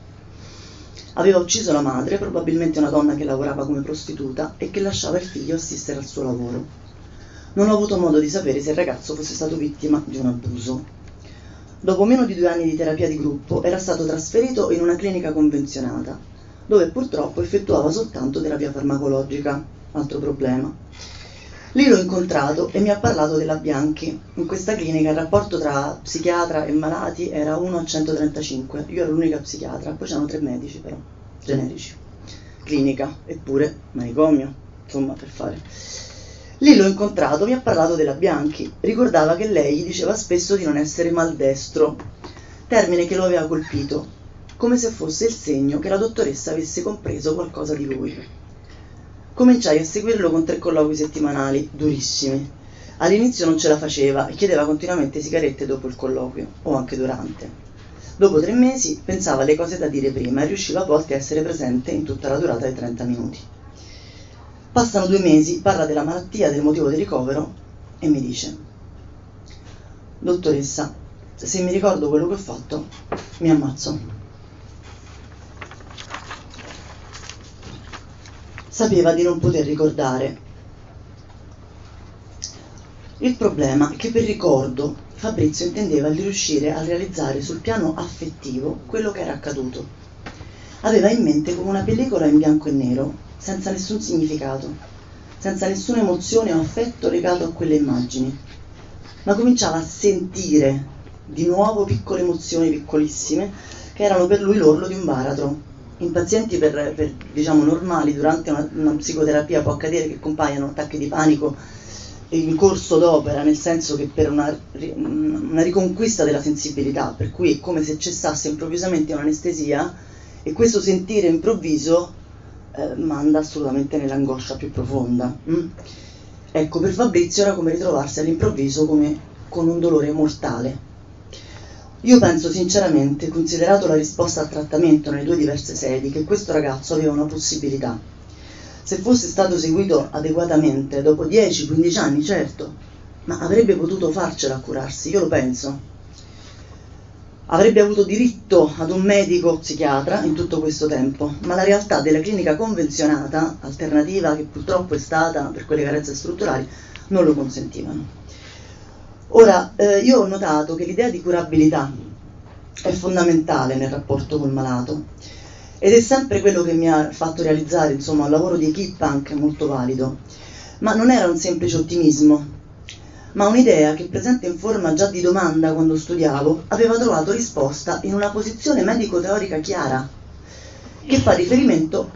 Aveva ucciso la madre, probabilmente una donna che lavorava come prostituta e che lasciava il figlio assistere al suo lavoro. Non ho avuto modo di sapere se il ragazzo fosse stato vittima di un abuso. Dopo meno di 2 anni di terapia di gruppo era stato trasferito in una clinica convenzionata, dove purtroppo effettuava soltanto terapia farmacologica, altro problema. Lì l'ho incontrato e mi ha parlato della Bianchi. In questa clinica il rapporto tra psichiatra e malati era 1 a 135. Io ero l'unica psichiatra, poi c'erano 3 medici però, generici. Clinica, eppure manicomio, insomma, per fare. Lì l'ho incontrato, mi ha parlato della Bianchi. Ricordava che lei gli diceva spesso di non essere maldestro, termine che lo aveva colpito, come se fosse il segno che la dottoressa avesse compreso qualcosa di lui. Cominciai a seguirlo con 3 colloqui settimanali, durissimi. All'inizio non ce la faceva e chiedeva continuamente sigarette dopo il colloquio, o anche durante. Dopo 3 mesi pensava alle cose da dire prima e riusciva a volte a essere presente in tutta la durata dei 30 minuti. Passano 2 mesi, parla della malattia, del motivo del ricovero e mi dice: dottoressa, se mi ricordo quello che ho fatto, mi ammazzo. Sapeva di non poter ricordare. Il problema è che per ricordo Fabrizio intendeva di riuscire a realizzare sul piano affettivo quello che era accaduto. Aveva in mente come una pellicola in bianco e nero, senza nessun significato, senza nessuna emozione o affetto legato a quelle immagini, ma cominciava a sentire di nuovo piccole emozioni piccolissime che erano per lui l'orlo di un baratro. In pazienti diciamo normali, durante una psicoterapia può accadere che compaiano attacchi di panico in corso d'opera, nel senso che per una riconquista della sensibilità, per cui è come se cessasse improvvisamente un'anestesia e questo sentire improvviso manda assolutamente nell'angoscia più profonda. Ecco, per Fabrizio era come ritrovarsi all'improvviso come con un dolore mortale. Io penso sinceramente, considerato la risposta al trattamento nelle 2 diverse sedi, che questo ragazzo aveva una possibilità. Se fosse stato seguito adeguatamente, dopo 10-15 anni, certo, ma avrebbe potuto farcela a curarsi, io lo penso. Avrebbe avuto diritto ad un medico psichiatra in tutto questo tempo, ma la realtà della clinica convenzionata, alternativa che purtroppo è stata per quelle carenze strutturali, non lo consentivano. Ora, io ho notato che l'idea di curabilità è fondamentale nel rapporto col malato ed è sempre quello che mi ha fatto realizzare, insomma, un lavoro di equipe anche molto valido, ma non era un semplice ottimismo, ma un'idea che, presente in forma già di domanda quando studiavo, aveva trovato risposta in una posizione medico-teorica chiara, che fa riferimento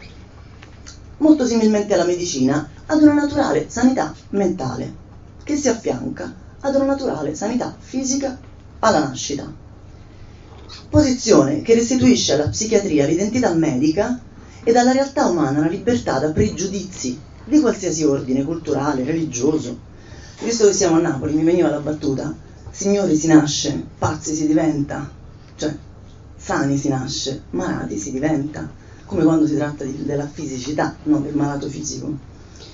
molto similmente alla medicina ad una naturale sanità mentale, che si affianca ad una naturale sanità fisica alla nascita. Posizione che restituisce alla psichiatria l'identità medica e alla realtà umana la libertà da pregiudizi di qualsiasi ordine, culturale, religioso. Visto che siamo a Napoli, mi veniva la battuta: signori si nasce, pazzi si diventa, cioè sani si nasce, malati si diventa, come quando si tratta della fisicità, non del malato fisico.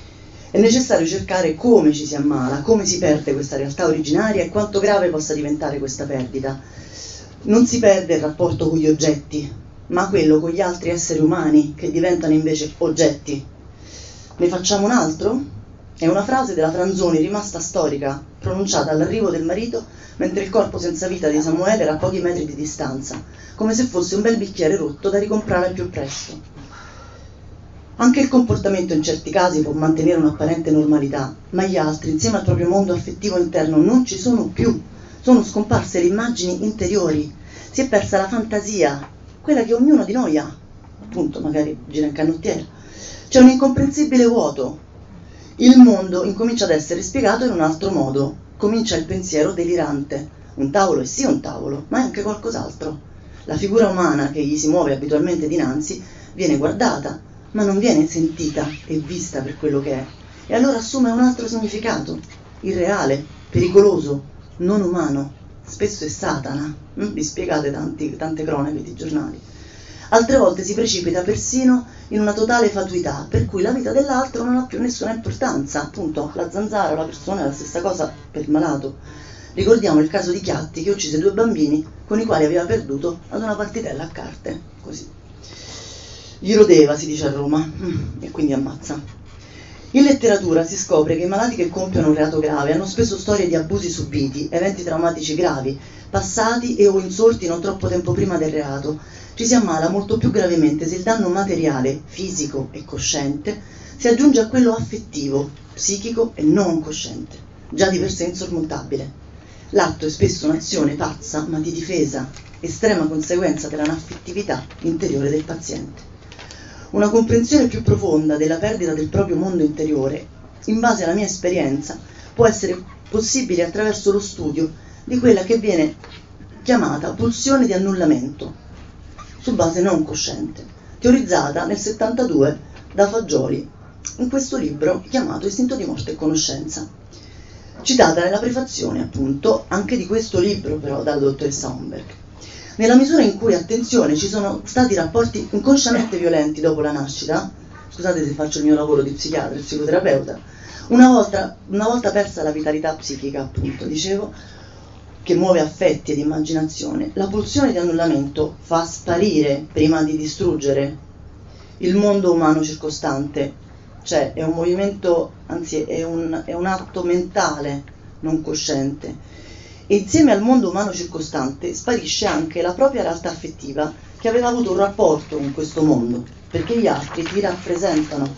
È necessario cercare come ci si ammala, come si perde questa realtà originaria e quanto grave possa diventare questa perdita. Non si perde il rapporto con gli oggetti, ma quello con gli altri esseri umani che diventano invece oggetti. Ne facciamo un altro? È una frase della Franzoni rimasta storica, pronunciata all'arrivo del marito mentre il corpo senza vita di Samuele era a pochi metri di distanza, come se fosse un bel bicchiere rotto da ricomprare al più presto. Anche il comportamento in certi casi può mantenere un'apparente normalità, ma gli altri, insieme al proprio mondo affettivo interno, non ci sono più. Sono scomparse le immagini interiori, si è persa la fantasia, quella che ognuno di noi ha, appunto, magari gira in canottiera. C'è un incomprensibile vuoto. Il mondo incomincia ad essere spiegato in un altro modo, comincia il pensiero delirante. Un tavolo è sì un tavolo, ma è anche qualcos'altro. La figura umana che gli si muove abitualmente dinanzi viene guardata, ma non viene sentita e vista per quello che è, e allora assume un altro significato, irreale, pericoloso, non umano, spesso è Satana, vi spiegate tante cronache di giornali. Altre volte si precipita persino in una totale fatuità, per cui la vita dell'altro non ha più nessuna importanza, appunto la zanzara, la persona è la stessa cosa per il malato. Ricordiamo il caso di Chiatti che uccise 2 bambini con i quali aveva perduto ad una partitella a carte, così. Gli rodeva, si dice a Roma, e quindi ammazza. In letteratura si scopre che i malati che compiono un reato grave hanno spesso storie di abusi subiti, eventi traumatici gravi, passati e o insorti non troppo tempo prima del reato. Ci si ammala molto più gravemente se il danno materiale, fisico e cosciente si aggiunge a quello affettivo, psichico e non cosciente, già di per sé insormontabile. L'atto è spesso un'azione pazza ma di difesa, estrema conseguenza dell'anaffettività interiore del paziente. Una comprensione più profonda della perdita del proprio mondo interiore, in base alla mia esperienza, può essere possibile attraverso lo studio di quella che viene chiamata pulsione di annullamento, su base non cosciente, teorizzata nel 1972 da Fagioli, in questo libro chiamato Istinto di morte e conoscenza. citata nella prefazione appunto anche di questo libro però dalla dottoressa Homberg. Nella misura in cui, attenzione, ci sono stati rapporti inconsciamente violenti dopo la nascita, scusate se faccio il mio lavoro di psichiatra e psicoterapeuta, una volta persa la vitalità psichica, appunto, dicevo, che muove affetti ed immaginazione, la pulsione di annullamento fa sparire, prima di distruggere, il mondo umano circostante, cioè è un movimento, anzi è un atto mentale, non cosciente. E insieme al mondo umano circostante sparisce anche la propria realtà affettiva che aveva avuto un rapporto con questo mondo, perché gli altri ti rappresentano,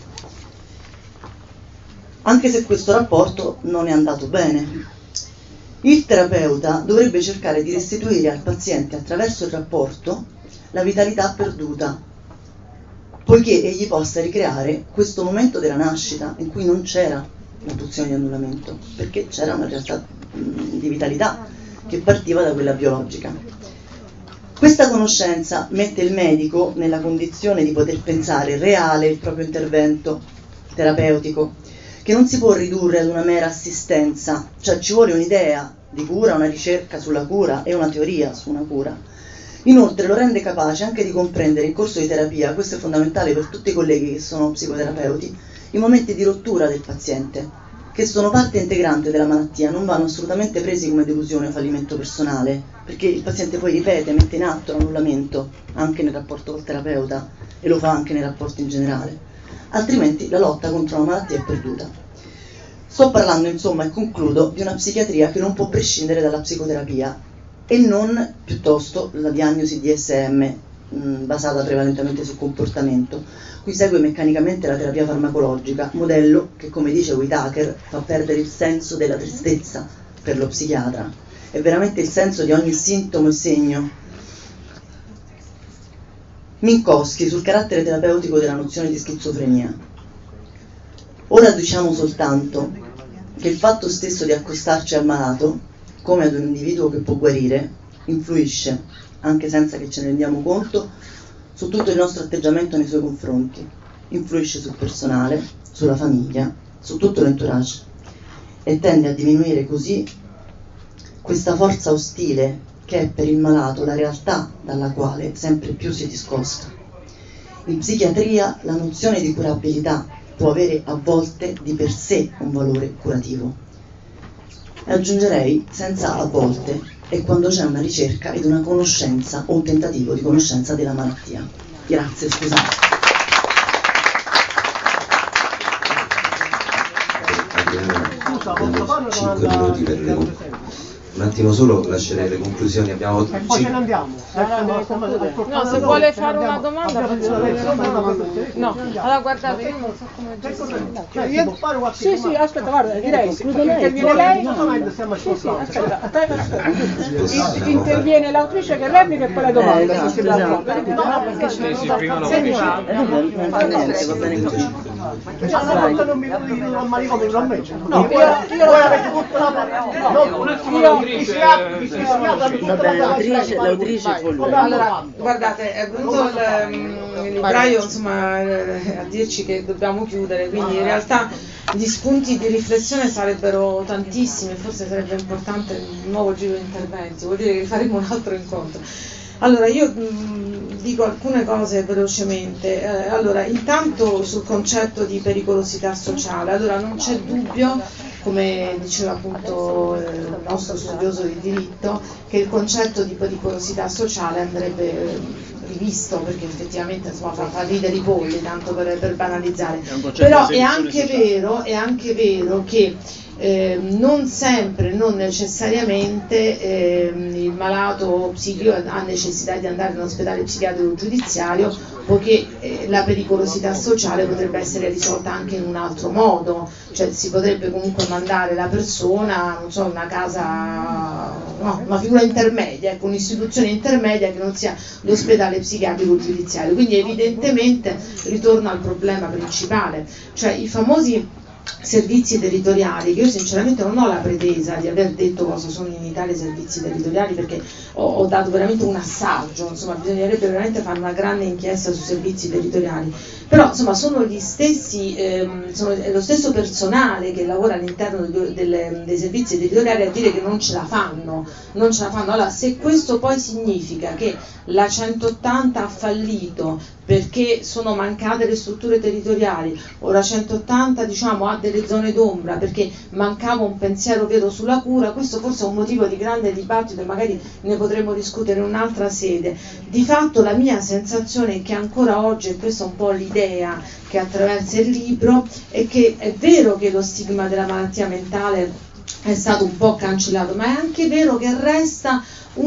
anche se questo rapporto non è andato bene. Il terapeuta dovrebbe cercare di restituire al paziente attraverso il rapporto la vitalità perduta, poiché egli possa ricreare questo momento della nascita in cui non c'era la pulsione di annullamento, perché c'era una realtà di vitalità che partiva da quella biologica. Questa conoscenza mette il medico nella condizione di poter pensare reale il proprio intervento terapeutico, che non si può ridurre ad una mera assistenza, cioè ci vuole un'idea di cura, una ricerca sulla cura e una teoria su una cura. Inoltre lo rende capace anche di comprendere in corso di terapia, questo è fondamentale per tutti i colleghi che sono psicoterapeuti, i momenti di rottura del paziente, che sono parte integrante della malattia, non vanno assolutamente presi come delusione o fallimento personale, perché il paziente poi ripete, mette in atto l'annullamento anche nel rapporto col terapeuta e lo fa anche nei rapporti in generale, altrimenti la lotta contro la malattia è perduta. Sto parlando insomma, e concludo, di una psichiatria che non può prescindere dalla psicoterapia e non piuttosto la diagnosi DSM basata prevalentemente sul comportamento, cui segue meccanicamente la terapia farmacologica, modello che, come dice Whitaker, fa perdere il senso della tristezza per lo psichiatra, è veramente il senso di ogni sintomo e segno. Minkowski sul carattere terapeutico della nozione di schizofrenia. Ora diciamo soltanto che il fatto stesso di accostarci al malato, come ad un individuo che può guarire, influisce, anche senza che ce ne rendiamo conto, su tutto il nostro atteggiamento nei suoi confronti, influisce sul personale, sulla famiglia, su tutto l'entourage e tende a diminuire così questa forza ostile che è per il malato la realtà dalla quale sempre più si discosta. In psichiatria la nozione di curabilità può avere a volte di per sé un valore curativo. E aggiungerei senza a volte è quando c'è una ricerca ed una conoscenza o un tentativo di conoscenza della malattia. Grazie, scusate. Abbiamo 5 minuti per le un attimo solo lascerei le conclusioni. Abbiamo e poi ce ne andiamo. No, se vuole fare una domanda no, allora guardate, io non so come sì, aspetta, guarda, direi interviene lei, interviene l'autrice che replica e poi la domanda. No, perché ci l'autrice allora, guardate, è venuto il libraio insomma a dirci che dobbiamo chiudere, quindi in realtà gli spunti di riflessione sarebbero tantissimi, forse sarebbe importante un nuovo giro di interventi, vuol dire che faremo un altro incontro. Allora io dico alcune cose velocemente. Allora, intanto sul concetto di pericolosità sociale, allora non c'è dubbio, come diceva appunto il nostro studioso di diritto, che il concetto di pericolosità sociale andrebbe rivisto, perché effettivamente insomma fa ridere i polli, tanto per banalizzare. Però è anche vero che non sempre, non necessariamente il malato psichico ha necessità di andare in un ospedale psichiatrico giudiziario, poiché la pericolosità sociale potrebbe essere risolta anche in un altro modo, cioè si potrebbe comunque mandare la persona, non so, in una casa, no, una figura intermedia, ecco, un'istituzione intermedia che non sia l'ospedale psichiatrico giudiziario. Quindi evidentemente ritorno al problema principale, cioè i famosi servizi territoriali, che io sinceramente non ho la pretesa di aver detto cosa sono in Italia i servizi territoriali, perché ho dato veramente un assaggio, insomma bisognerebbe veramente fare una grande inchiesta sui servizi territoriali, però insomma sono gli stessi, è lo stesso personale che lavora all'interno dei servizi territoriali a dire che non ce la fanno. Allora, se questo poi significa che la 180 ha fallito perché sono mancate le strutture territoriali, o la 180 diciamo ha delle zone d'ombra perché mancava un pensiero vero sulla cura, questo forse è un motivo di grande dibattito e magari ne potremo discutere in un'altra sede. Di fatto la mia sensazione è che ancora oggi, e questa è un po' l'idea che attraversa il libro, è che è vero che lo stigma della malattia mentale è stato un po' cancellato, ma è anche vero che resta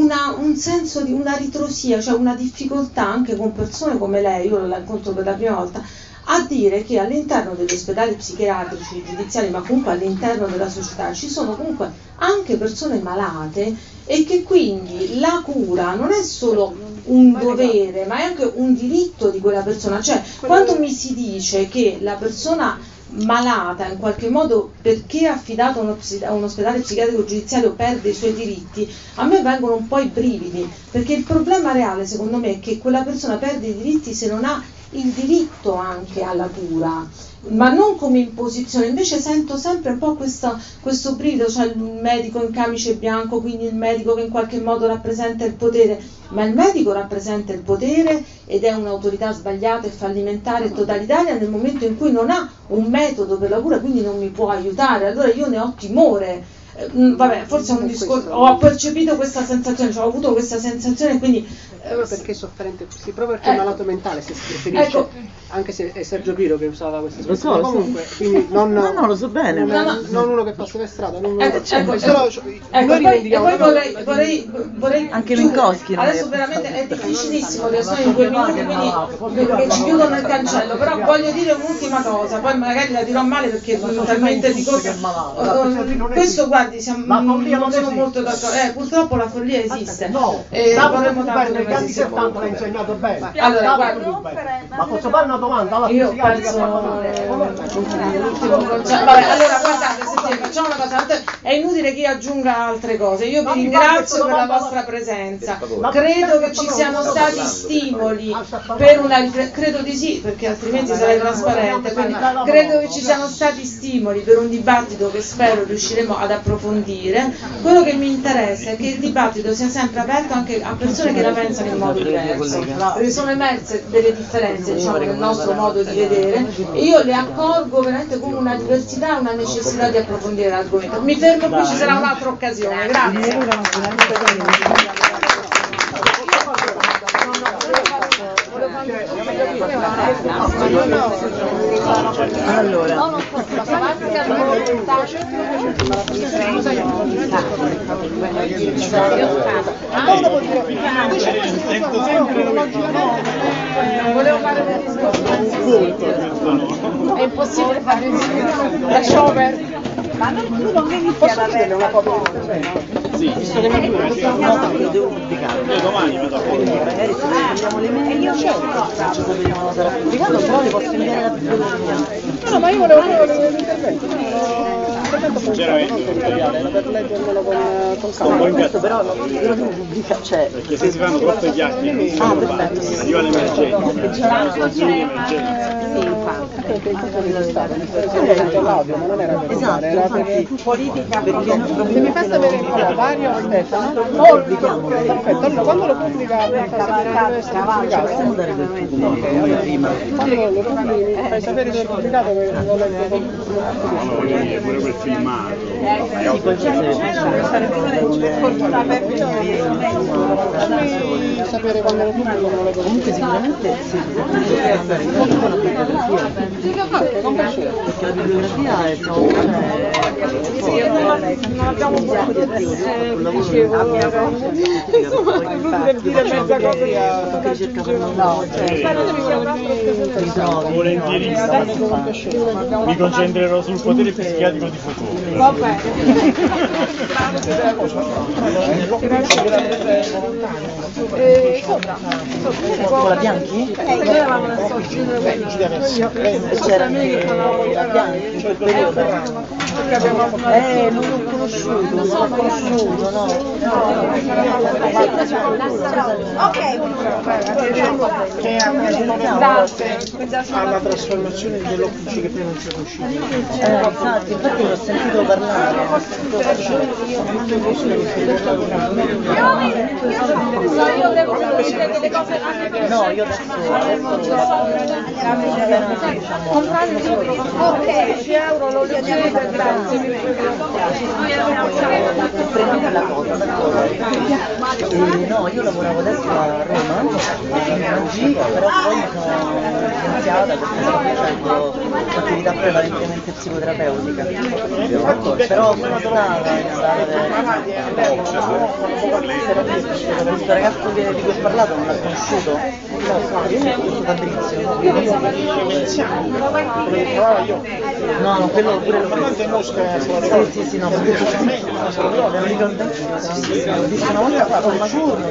un senso di una ritrosia, cioè una difficoltà anche con persone come lei, io la incontro per la prima volta, a dire che all'interno degli ospedali psichiatrici, giudiziari, ma comunque all'interno della società ci sono comunque anche persone malate e che quindi la cura non è solo un dovere, ma è anche un diritto di quella persona. Cioè, quando mi si dice che la persona malata in qualche modo perché è affidata a un ospedale psichiatrico giudiziario perde i suoi diritti, a me vengono un po' i brividi, perché il problema reale secondo me è che quella persona perde i diritti se non ha il diritto anche alla cura, ma non come imposizione. Invece sento sempre un po' questo brivido, cioè il medico in camice bianco, quindi il medico che in qualche modo rappresenta il potere, ma il medico rappresenta il potere ed è un'autorità sbagliata e fallimentare e totalitaria nel momento in cui non ha un metodo per la cura, quindi non mi può aiutare. Allora io ne ho timore. Vabbè, forse è un discorso, ho percepito questa sensazione, cioè ho avuto questa sensazione, quindi proprio perché è sofferente così, proprio perché è malato mentale, se si riferisce, anche se è Sergio Piro che usava questa espressione, comunque, quindi non lo so bene, non uno che passa per strada, non uno vorrei anche Minkowski adesso veramente è difficilissimo, sono in 2 minuti, quindi perché ci chiudono il cancello, però voglio dire un'ultima cosa, poi magari la dirò male perché talmente di cose, questo guardi, non sono molto d'accordo, purtroppo la follia esiste, vorremmo tanto che anni 70 l'ha insegnato bene. Allora, guarda, ma posso fare una domanda? Alla io penso vabbè, allora guardate, se facciamo una cosa, è inutile che io aggiunga altre cose. Io vi ringrazio per la vostra presenza. Credo che ci siano stati stimoli per una credo di sì, perché altrimenti sarei trasparente. Quindi credo che ci siano stati stimoli per un dibattito che spero riusciremo ad approfondire. Quello che mi interessa è che il dibattito sia sempre aperto anche a persone che la pensano in modo diverso, perché sono emerse delle differenze, diciamo, nel nostro modo di vedere, e io le accolgo veramente come una diversità, una necessità di approfondire l'argomento. Mi fermo qui, ci sarà un'altra occasione. Grazie. Allora, volevo fare un discorso, è impossibile fare il discorso, lasciamo perdere. Ma tu non mi iniziare a avere una copia sì, visto che io devo pubblicare. Domani vado a magari se prendiamo le mail, io ci sapevamo sarà pubblicato, però le posso inviare la biblioteca. No, ma io volevo l'intervento. Sinceramente, per leggermelo con calma. Questo però io lo devo pubblicare, cioè. Perché se si fanno troppe chiacchiere non si sono fatte. Arriva l'emergenza. Esatto, infatti politica perché Se mi fa sapere il calendario, Stefano, perfetto, allora quando lo pubblica possiamo dare per pubblicato prima. Quando lo pubblichi mi fai sapere che è pubblicato, che lo leggo pure quel filmato. Sì, poi c'è fammi sapere quando lo pubblico, lo leggo. comunque sicuramente sì, bisogna andare in fondo con la bibliografia. Perché la bibliografia è non abbiamo potuto un lavoro che ricerca per Volentieri, mi concentrerò sul potere psichiatrico di Foucault. Va bene. la Bianchi? c'era anche la Bianchi in quel periodo. Non l'ho conosciuto, no. alla trasformazione dell'OPC che poi non c'è riuscito. Infatti l'ho sentito parlare. Io devo dire delle cose. No, io adesso comprare il libro, ok, 10 euro lo leggevo per prendete la cosa, d'accordo? No, io lavoravo adesso a Roma, in G, però poi mi sono licenziata perché sto facendo attività prevalentemente psicoterapeutica. Però sono stata questo ragazzo di cui ho parlato non l'ha conosciuto? Questo Fabrizio. No, quello pure lo sì, no, me lo ricordo anch'io, l'ho visto una volta fa un giorno,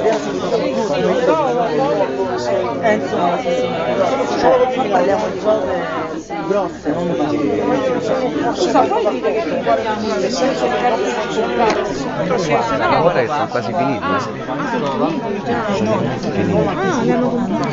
insomma, parliamo di cose grosse, non di filosofia. Scusa, puoi dire che riguardano nel senso che Guarda che sono quasi finiti.